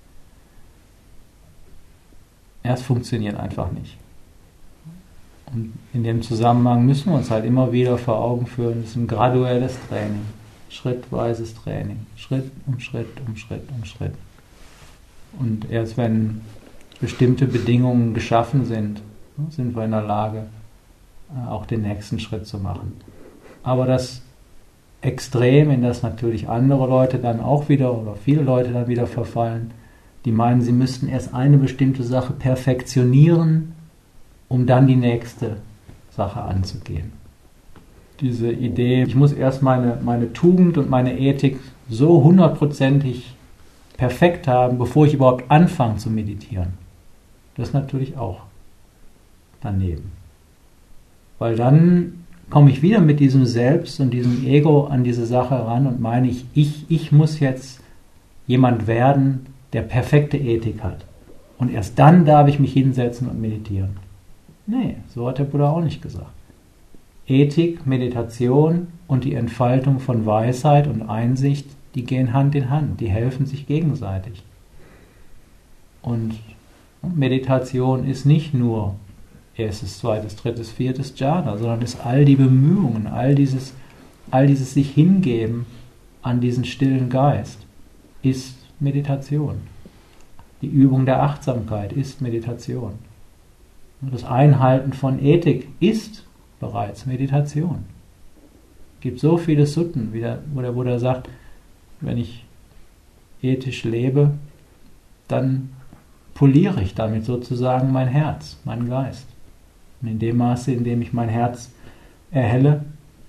Speaker 1: es funktioniert einfach nicht. Und in dem Zusammenhang müssen wir uns halt immer wieder vor Augen führen, es ist ein graduelles Training, schrittweises Training, Schritt um Schritt um Schritt um Schritt. Und erst wenn bestimmte Bedingungen geschaffen sind, sind wir in der Lage, auch den nächsten Schritt zu machen. Aber das Extrem, in das natürlich andere Leute dann auch wieder oder viele Leute dann wieder verfallen, die meinen, sie müssten erst eine bestimmte Sache perfektionieren, um dann die nächste Sache anzugehen. Diese Idee, ich muss erst meine, meine Tugend und meine Ethik so hundertprozentig perfekt haben, bevor ich überhaupt anfange zu meditieren. Das ist natürlich auch daneben. Weil dann komme ich wieder mit diesem Selbst und diesem Ego an diese Sache ran und meine ich, ich, ich muss jetzt jemand werden, der perfekte Ethik hat. Und erst dann darf ich mich hinsetzen und meditieren. Nee, so hat der Buddha auch nicht gesagt. Ethik, Meditation und die Entfaltung von Weisheit und Einsicht, die gehen Hand in Hand, die helfen sich gegenseitig. Und Meditation ist nicht nur erstes, zweites, drittes, viertes Jhana, sondern ist all die Bemühungen, all dieses, all dieses sich hingeben an diesen stillen Geist, ist Meditation. Die Übung der Achtsamkeit ist Meditation. Das Einhalten von Ethik ist bereits Meditation. Es gibt so viele Sutten, wie der, wo der Buddha sagt, wenn ich ethisch lebe, dann poliere ich damit sozusagen mein Herz, meinen Geist. Und in dem Maße, in dem ich mein Herz erhelle,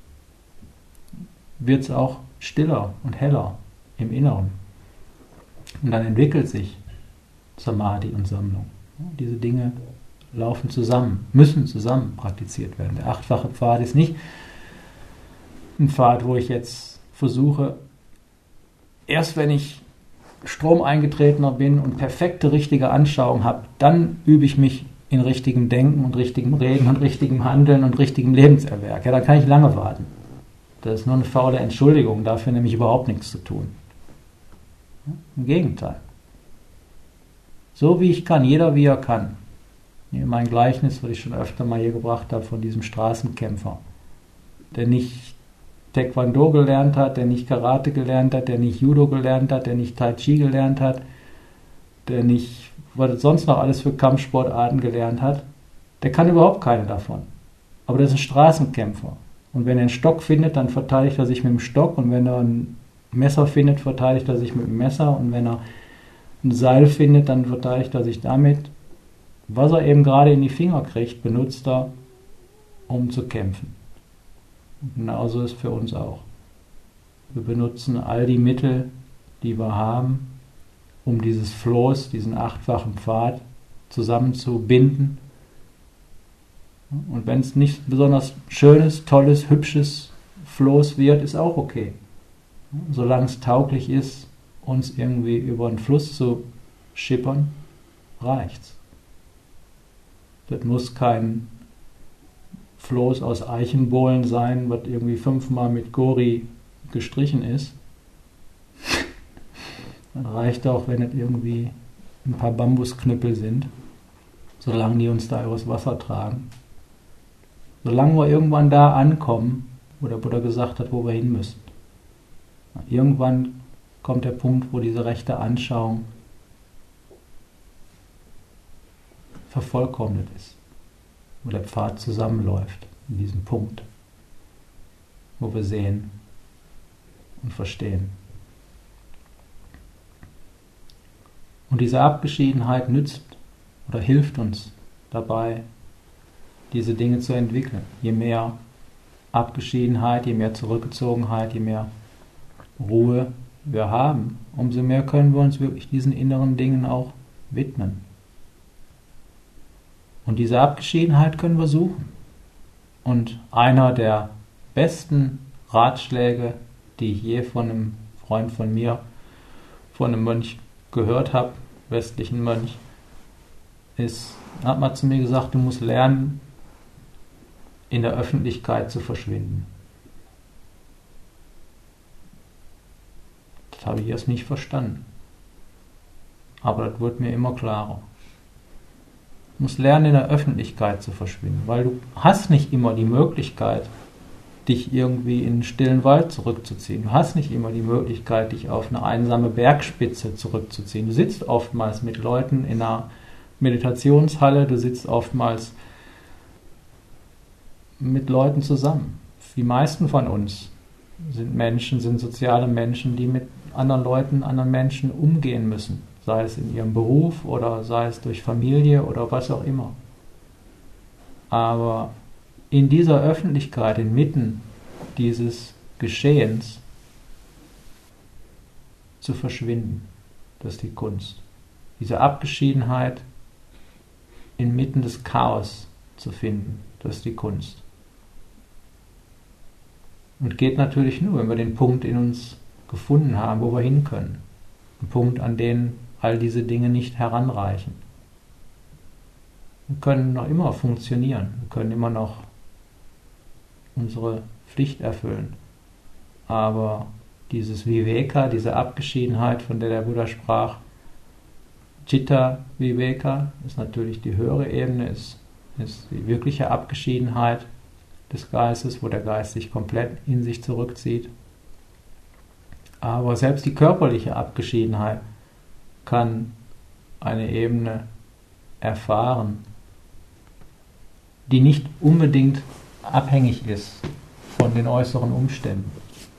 Speaker 1: wird es auch stiller und heller im Inneren. Und dann entwickelt sich Samadhi und Sammlung. Diese Dinge laufen zusammen, müssen zusammen praktiziert werden. Der achtfache Pfad ist nicht ein Pfad, wo ich jetzt versuche, erst wenn ich Stromeingetretener bin und perfekte, richtige Anschauung habe, dann übe ich mich in richtigem Denken und richtigem Reden und richtigem Handeln und richtigem Lebenserwerb. Ja, da kann ich lange warten. Das ist nur eine faule Entschuldigung, dafür nämlich überhaupt nichts zu tun. Im Gegenteil. So wie ich kann, jeder wie er kann. Mein Gleichnis, was ich schon öfter mal hier gebracht habe, von diesem Straßenkämpfer, der nicht Taekwondo gelernt hat, der nicht Karate gelernt hat, der nicht Judo gelernt hat, der nicht Tai Chi gelernt hat, der nicht, was es sonst noch alles für Kampfsportarten gelernt hat, der kann überhaupt keine davon. Aber der ist ein Straßenkämpfer. Und wenn er einen Stock findet, dann verteidigt er sich mit dem Stock. Und wenn er ein Messer findet, verteidigt er sich mit dem Messer. Und wenn er ein Seil findet, dann verteidigt er sich damit. Was er eben gerade in die Finger kriegt, benutzt er, um zu kämpfen. Und genauso ist es für uns auch. Wir benutzen all die Mittel, die wir haben, um dieses Floß, diesen achtfachen Pfad zusammenzubinden. Und wenn es nicht besonders schönes, tolles, hübsches Floß wird, ist auch okay. Solange es tauglich ist, uns irgendwie über einen Fluss zu schippern, reicht's. Das muss kein Floß aus Eichenbohlen sein, was irgendwie fünfmal mit Gori gestrichen ist. Dann reicht auch, wenn es irgendwie ein paar Bambusknüppel sind, solange die uns da übers Wasser tragen. Solange wir irgendwann da ankommen, wo der Buddha gesagt hat, wo wir hin müssen. Irgendwann kommt der Punkt, wo diese rechte Anschauung vervollkommnet ist, wo der Pfad zusammenläuft, in diesem Punkt, wo wir sehen und verstehen. Und diese Abgeschiedenheit nützt oder hilft uns dabei, diese Dinge zu entwickeln. Je mehr Abgeschiedenheit, je mehr Zurückgezogenheit, je mehr Ruhe wir haben, umso mehr können wir uns wirklich diesen inneren Dingen auch widmen. Und diese Abgeschiedenheit können wir suchen. Und einer der besten Ratschläge, die ich je von einem Freund von mir, von einem Mönch gehört habe, westlichen Mönch, ist, hat man zu mir gesagt, du musst lernen, in der Öffentlichkeit zu verschwinden. Das habe ich erst nicht verstanden. Aber das wird mir immer klarer. Du musst lernen, in der Öffentlichkeit zu verschwinden, weil du hast nicht immer die Möglichkeit, dich irgendwie in einen stillen Wald zurückzuziehen. Du hast nicht immer die Möglichkeit, dich auf eine einsame Bergspitze zurückzuziehen. Du sitzt oftmals mit Leuten in einer Meditationshalle, du sitzt oftmals mit Leuten zusammen. Die meisten von uns sind Menschen, sind soziale Menschen, die mit anderen Leuten, anderen Menschen umgehen müssen. Sei es in ihrem Beruf oder sei es durch Familie oder was auch immer. Aber in dieser Öffentlichkeit, inmitten dieses Geschehens, zu verschwinden, das ist die Kunst. Diese Abgeschiedenheit inmitten des Chaos zu finden, das ist die Kunst. Und geht natürlich nur, wenn wir den Punkt in uns gefunden haben, wo wir hin können. Ein Punkt, an den all diese Dinge nicht heranreichen. Wir können noch immer funktionieren, wir können immer noch unsere Pflicht erfüllen. Aber dieses Viveka, diese Abgeschiedenheit, von der der Buddha sprach, Chitta Viveka, ist natürlich die höhere Ebene, ist, ist die wirkliche Abgeschiedenheit des Geistes, wo der Geist sich komplett in sich zurückzieht. Aber selbst die körperliche Abgeschiedenheit kann eine Ebene erfahren, die nicht unbedingt abhängig ist von den äußeren Umständen.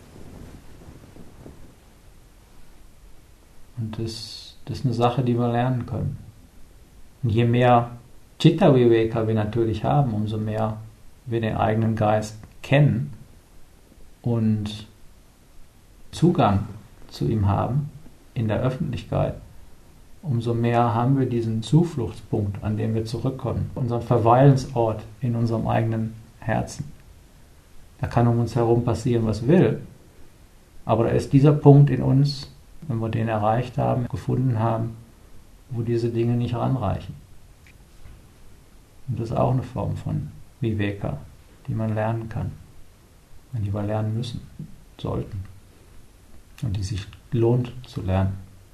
Speaker 1: Und das, das ist eine Sache, die wir lernen können. Und je mehr Chitta Viveka wir natürlich haben, umso mehr wir den eigenen Geist kennen und Zugang zu ihm haben in der Öffentlichkeit, umso mehr haben wir diesen Zufluchtspunkt, an dem wir zurückkommen, unseren Verweilensort in unserem eigenen Herzen. Da kann um uns herum passieren, was will, aber da ist dieser Punkt in uns, wenn wir den erreicht haben, gefunden haben, wo diese Dinge nicht ranreichen. Und das ist auch eine Form von Viveka, die man lernen kann, die wir lernen müssen, sollten und die sich lohnt zu lernen.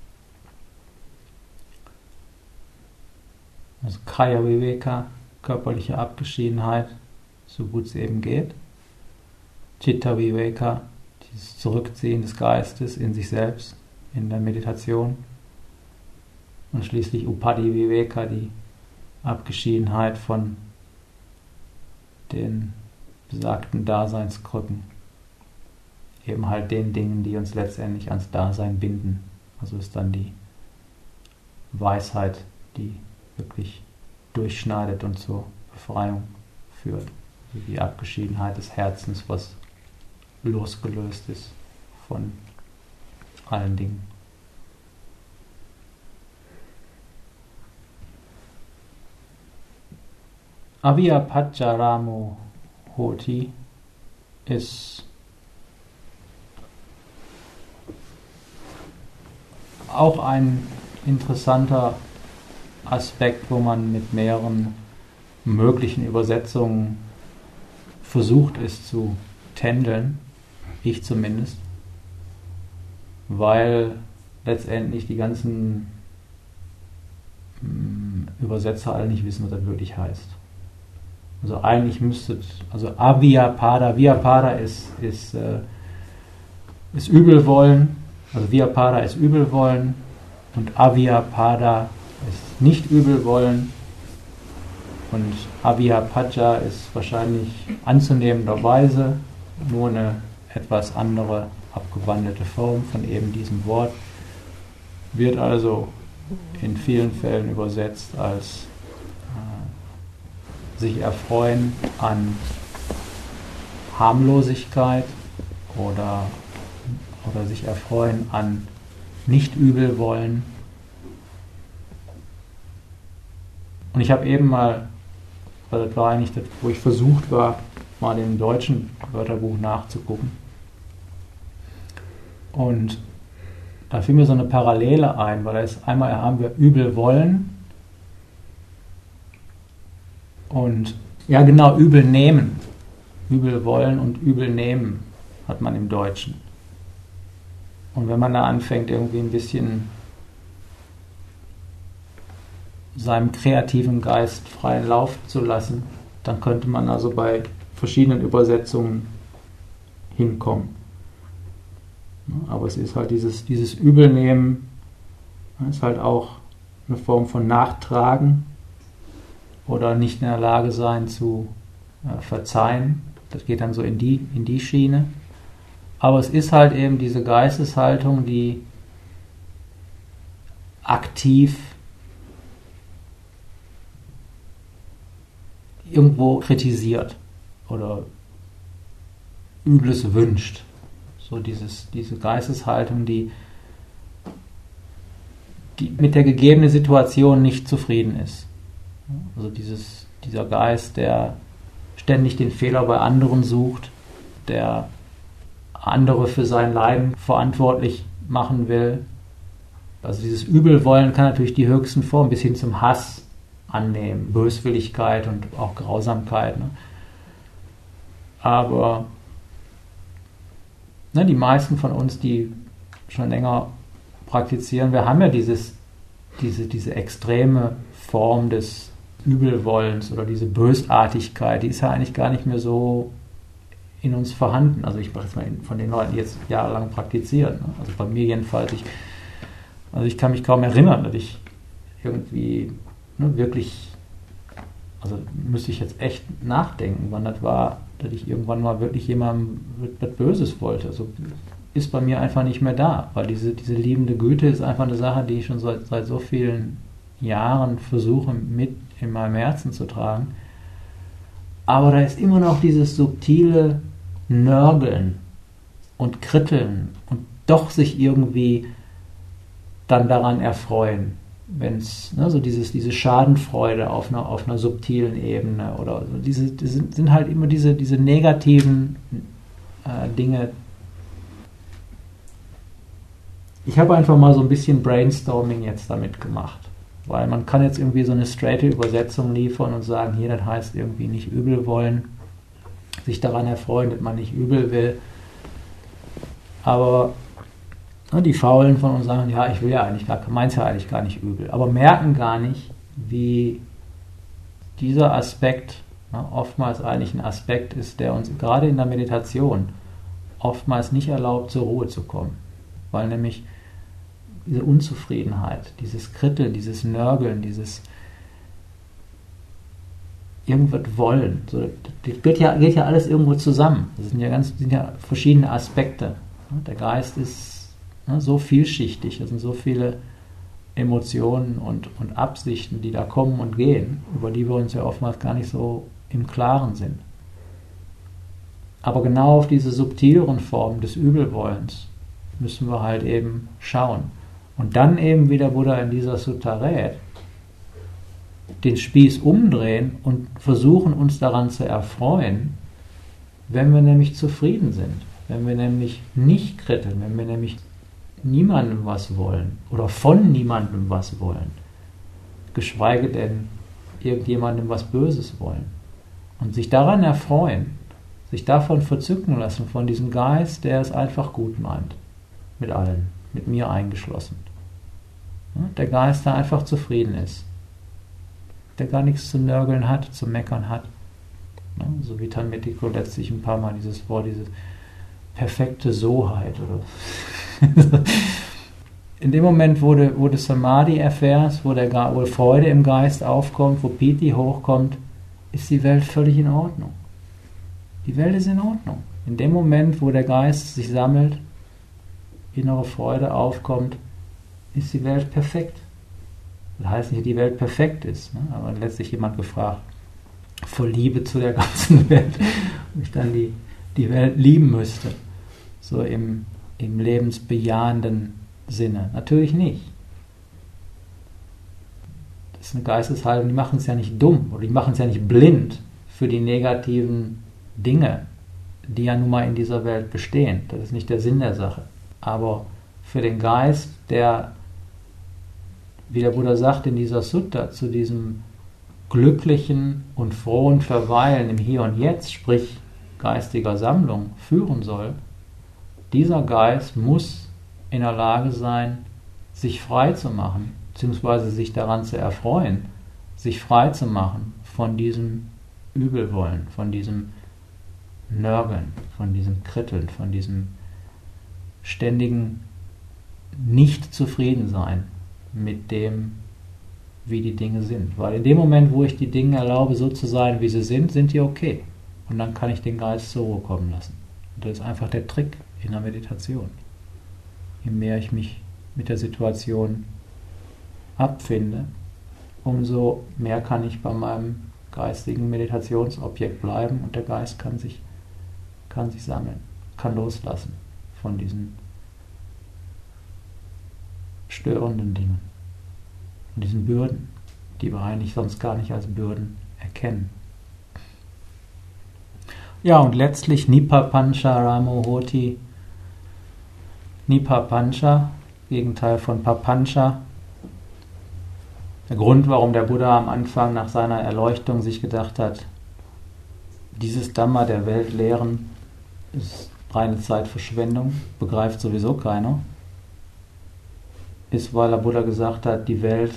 Speaker 1: Also Kaya Viveka, körperliche Abgeschiedenheit, so gut es eben geht. Chitta Viveka, dieses Zurückziehen des Geistes in sich selbst, in der Meditation. Und schließlich Upadhi Viveka, die Abgeschiedenheit von den besagten Daseinskrücken. Eben halt den Dingen, die uns letztendlich ans Dasein binden. Also ist dann die Weisheit, die wirklich durchschneidet und zur Befreiung führt. Also die Abgeschiedenheit des Herzens, was losgelöst ist von allen Dingen. Avyapajjaramo hoti ist auch ein interessanter Aspekt, wo man mit mehreren möglichen Übersetzungen versucht ist zu tändeln, ich zumindest, weil letztendlich die ganzen Übersetzer alle nicht wissen, was das wirklich heißt. Also eigentlich müsstet, also Avyapada, Vyapada ist, ist, äh, ist Übelwollen, also Vyapada ist Übelwollen und Avyapada ist nicht Übelwollen und Avyapajja ist wahrscheinlich anzunehmenderweise nur eine etwas andere, abgewandelte Form von eben diesem Wort, wird also in vielen Fällen übersetzt als äh, sich erfreuen an Harmlosigkeit oder, oder sich erfreuen an Nicht-Übelwollen. Und ich habe eben mal, weil das war eigentlich das, wo ich versucht war, mal im deutschen Wörterbuch nachzugucken. Und da fiel mir so eine Parallele ein, weil da ist einmal haben wir Übelwollen und ja genau, übel nehmen. Übel wollen und übel nehmen hat man im Deutschen. Und wenn man da anfängt, irgendwie ein bisschen seinem kreativen Geist freien Lauf zu lassen, dann könnte man also bei verschiedenen Übersetzungen hinkommen. Aber es ist halt dieses, dieses Übelnehmen, ist halt auch eine Form von Nachtragen oder nicht in der Lage sein zu äh, verzeihen. Das geht dann so in die, in die Schiene. Aber es ist halt eben diese Geisteshaltung, die aktiv irgendwo kritisiert oder Übles wünscht. So dieses, diese Geisteshaltung, die, die mit der gegebenen Situation nicht zufrieden ist. Also dieses, dieser Geist, der ständig den Fehler bei anderen sucht, der andere für sein Leiden verantwortlich machen will. Also dieses Übelwollen kann natürlich die höchsten Formen bis hin zum Hass annehmen, Böswilligkeit und auch Grausamkeit. Ne? Aber ne, die meisten von uns, die schon länger praktizieren, wir haben ja dieses, diese, diese extreme Form des Übelwollens oder diese Bösartigkeit, die ist ja eigentlich gar nicht mehr so in uns vorhanden. Also ich mache jetzt mal von den Leuten, die jetzt jahrelang praktizieren. Ne? Also bei mir jedenfalls. Ich, also ich kann mich kaum erinnern, dass ich irgendwie ne, wirklich, also müsste ich jetzt echt nachdenken, wann das war, dass ich irgendwann mal wirklich jemandem was Böses wollte. Also ist bei mir einfach nicht mehr da, weil diese, diese liebende Güte ist einfach eine Sache, die ich schon seit, seit so vielen Jahren versuche mit in meinem Herzen zu tragen. Aber da ist immer noch dieses subtile Nörgeln und Kritteln und doch sich irgendwie dann daran erfreuen, wenn es ne, so dieses, diese Schadenfreude auf einer, auf einer subtilen Ebene oder so, diese, diese sind halt immer diese, diese negativen äh, Dinge. Ich habe einfach mal so ein bisschen Brainstorming jetzt damit gemacht, weil man kann jetzt irgendwie so eine straighte Übersetzung liefern und sagen, hier, das heißt irgendwie nicht übel wollen, sich daran erfreuen, dass man nicht übel will. Aber ne, die Faulen von uns sagen, ja, ich will ja eigentlich gar, meins ja eigentlich gar nicht übel, aber merken gar nicht, wie dieser Aspekt ne, oftmals eigentlich ein Aspekt ist, der uns gerade in der Meditation oftmals nicht erlaubt, zur Ruhe zu kommen, weil nämlich diese Unzufriedenheit, dieses Kritteln, dieses Nörgeln, dieses irgendwas wollen. So, das geht ja, geht ja alles irgendwo zusammen. Das sind ja ganz sind ja verschiedene Aspekte. Der Geist ist ne, so vielschichtig, es sind so viele Emotionen und, und Absichten, die da kommen und gehen, über die wir uns ja oftmals gar nicht so im Klaren sind. Aber genau auf diese subtileren Formen des Übelwollens müssen wir halt eben schauen. Und dann eben, wie der Buddha in dieser Sutta rät, den Spieß umdrehen und versuchen, uns daran zu erfreuen, wenn wir nämlich zufrieden sind, wenn wir nämlich nicht kritteln, wenn wir nämlich niemandem was wollen oder von niemandem was wollen, geschweige denn irgendjemandem was Böses wollen. Und sich daran erfreuen, sich davon verzücken lassen, von diesem Geist, der es einfach gut meint. Mit allen, mit mir eingeschlossen. Der Geist, der einfach zufrieden ist. Der gar nichts zu nörgeln hat, zu meckern hat. So wie Tanmetiko letztlich ein paar Mal dieses Wort, diese perfekte Soheit. Oder in dem Moment, wo du, wo du Samadhi erfährst, wo, der, wo Freude im Geist aufkommt, wo Piti hochkommt, ist die Welt völlig in Ordnung. Die Welt ist in Ordnung. In dem Moment, wo der Geist sich sammelt, innere Freude aufkommt, ist die Welt perfekt. Das heißt nicht, dass die Welt perfekt ist, ne? Aber letztlich jemand gefragt, vor Liebe zu der ganzen Welt, ob ich dann die, die Welt lieben müsste. So im, im lebensbejahenden Sinne. Natürlich nicht. Das ist eine Geisteshaltung, die machen es ja nicht dumm oder die machen es ja nicht blind für die negativen Dinge, die ja nun mal in dieser Welt bestehen. Das ist nicht der Sinn der Sache. Aber für den Geist, der, wie der Buddha sagt in dieser Sutta, zu diesem glücklichen und frohen Verweilen im Hier und Jetzt, sprich geistiger Sammlung, führen soll, dieser Geist muss in der Lage sein, sich frei zu machen, beziehungsweise sich daran zu erfreuen, sich frei zu machen von diesem Übelwollen, von diesem Nörgeln, von diesem Kritteln, von diesem ständigen Nicht-Zufriedensein mit dem, wie die Dinge sind. Weil in dem Moment, wo ich die Dinge erlaube, so zu sein, wie sie sind, sind die okay. Und dann kann ich den Geist zur Ruhe kommen lassen. Und das ist einfach der Trick in der Meditation. Je mehr ich mich mit der Situation abfinde, umso mehr kann ich bei meinem geistigen Meditationsobjekt bleiben und der Geist kann sich, kann sich sammeln, kann loslassen von diesen störenden Dingen, von diesen Bürden, die wir eigentlich sonst gar nicht als Bürden erkennen. Ja, und letztlich Nipapancha Ramo Hoti. Nipapancha, Gegenteil von Papancha. Der Grund, warum der Buddha am Anfang nach seiner Erleuchtung sich gedacht hat, dieses Dhamma der Welt lehren ist reine Zeitverschwendung, begreift sowieso keiner, ist, weil der Buddha gesagt hat, die Welt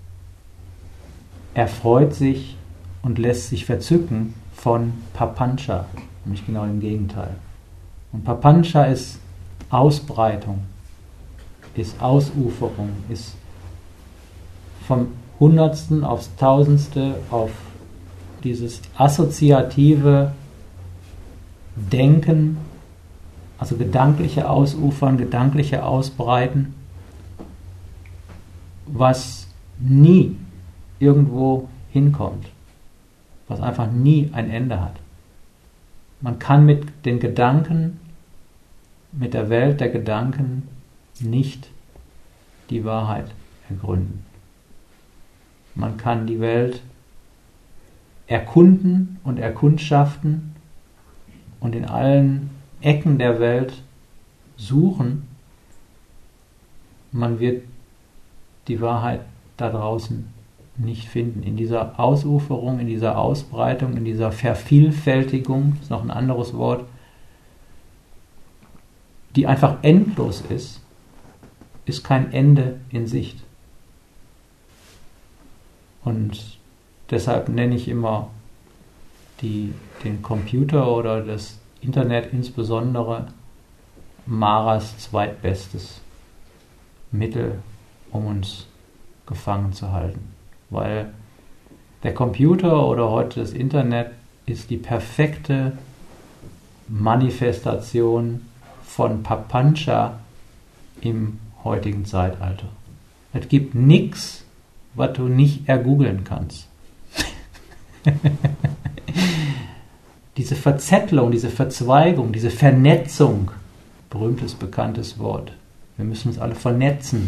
Speaker 1: erfreut sich und lässt sich verzücken von Papancha, nämlich genau im Gegenteil. Und Papancha ist Ausbreitung, ist Ausuferung, ist vom Hundertsten aufs Tausendste auf dieses assoziative Denken, also gedankliche Ausufern, gedankliche Ausbreiten, was nie irgendwo hinkommt, was einfach nie ein Ende hat. Man kann mit den Gedanken, mit der Welt der Gedanken nicht die Wahrheit ergründen. Man kann die Welt erkunden und erkundschaften und in allen Ecken der Welt suchen. Man wird die Wahrheit da draußen nicht finden. In dieser Ausuferung, in dieser Ausbreitung, in dieser Vervielfältigung, das ist noch ein anderes Wort, die einfach endlos ist, ist kein Ende in Sicht. Und deshalb nenne ich immer die, den Computer oder das Internet insbesondere Maras zweitbestes Mittel, um uns gefangen zu halten. Weil Der Computer oder heute das Internet ist die perfekte Manifestation von Papancha im heutigen Zeitalter. Es gibt nichts, was du nicht ergoogeln kannst. Diese Verzettelung, diese Verzweigung, diese Vernetzung, berühmtes, bekanntes Wort. Wir müssen uns alle vernetzen.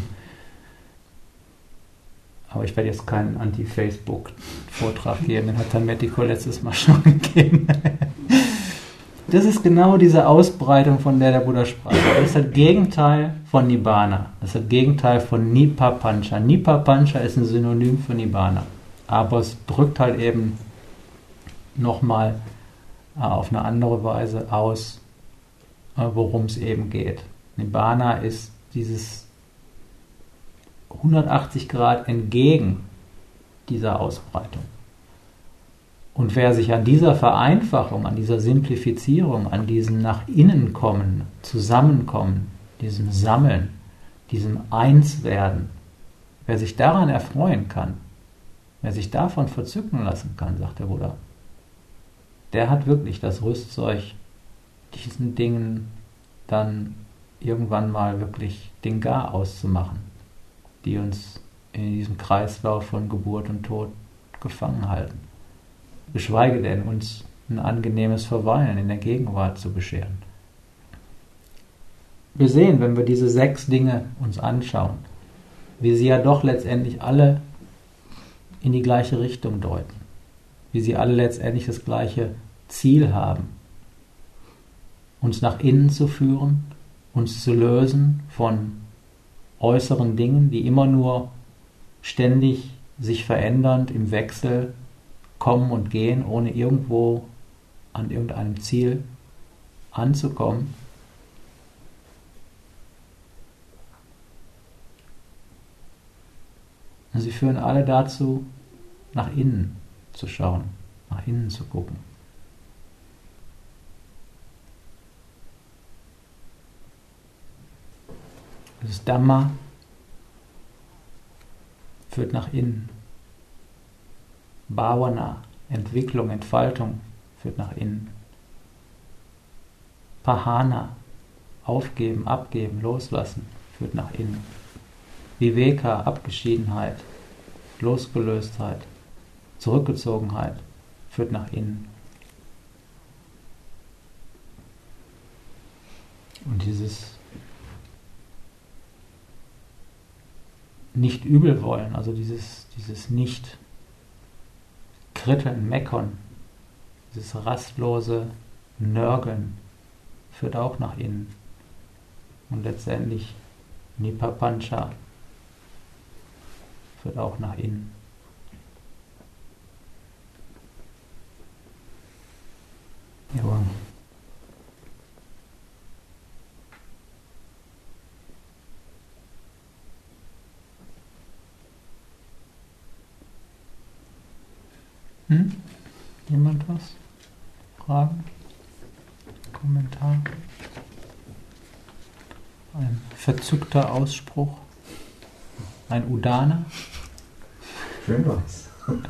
Speaker 1: Aber ich werde jetzt keinen Anti-Facebook-Vortrag geben, den hat Tanmetiko letztes Mal schon gegeben. Das ist genau diese Ausbreitung, von der der Buddha sprach. Das ist das Gegenteil von Nibbana. Das ist das Gegenteil von Nipapancha. Nipapancha ist ein Synonym für Nibbana. Aber es drückt halt eben nochmal äh, auf eine andere Weise aus, äh, worum es eben geht. Nibbana ist dieses hundertachtzig Grad entgegen dieser Ausbreitung. Und wer sich an dieser Vereinfachung, an dieser Simplifizierung, an diesem nach innen kommen, Zusammenkommen, diesem Sammeln, diesem Einswerden, wer sich daran erfreuen kann, wer sich davon verzücken lassen kann, sagt der Buddha, der hat wirklich das Rüstzeug, diesen Dingen dann irgendwann mal wirklich den Gar auszumachen, die uns in diesem Kreislauf von Geburt und Tod gefangen halten. Geschweige denn uns ein angenehmes Verweilen in der Gegenwart zu bescheren. Wir sehen, wenn wir diese sechs Dinge uns anschauen, wie sie ja doch letztendlich alle in die gleiche Richtung deuten, wie sie alle letztendlich das gleiche Ziel haben, uns nach innen zu führen, uns zu lösen von äußeren Dingen, die immer nur ständig sich verändernd im Wechsel kommen und gehen, ohne irgendwo an irgendeinem Ziel anzukommen. Und sie führen alle dazu, nach innen zu schauen, nach innen zu gucken. Das Dhamma führt nach innen. Bhavana, Entwicklung, Entfaltung, führt nach innen. Pahana, aufgeben, abgeben, loslassen, führt nach innen. Viveka, Abgeschiedenheit, Losgelöstheit, Zurückgezogenheit, führt nach innen. Und dieses nicht übel wollen, also dieses, dieses nicht Kritteln, Meckern, dieses rastlose Nörgeln führt auch nach innen. Und letztendlich Nipapancha führt auch nach innen. Ja. Hm? Jemand was? Fragen? Kommentar? Ein verzückter Ausspruch? Ein Udana?
Speaker 2: Schön was.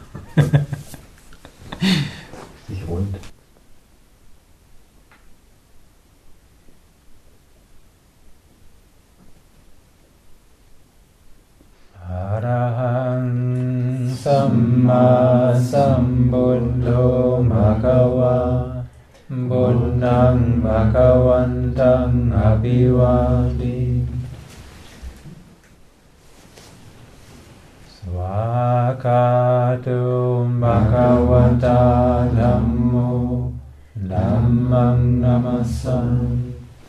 Speaker 2: Nicht rund. Arahang Samma Sambuddho Bhagava Buddhang Bhagavantang Abhivadi Swakatu Bhagavata Dhammo Dhammang Namassam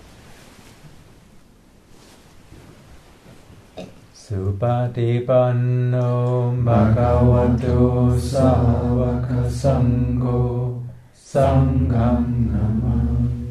Speaker 2: Supatipanno Bhagavato Sāvaka Sangho Sangham Namami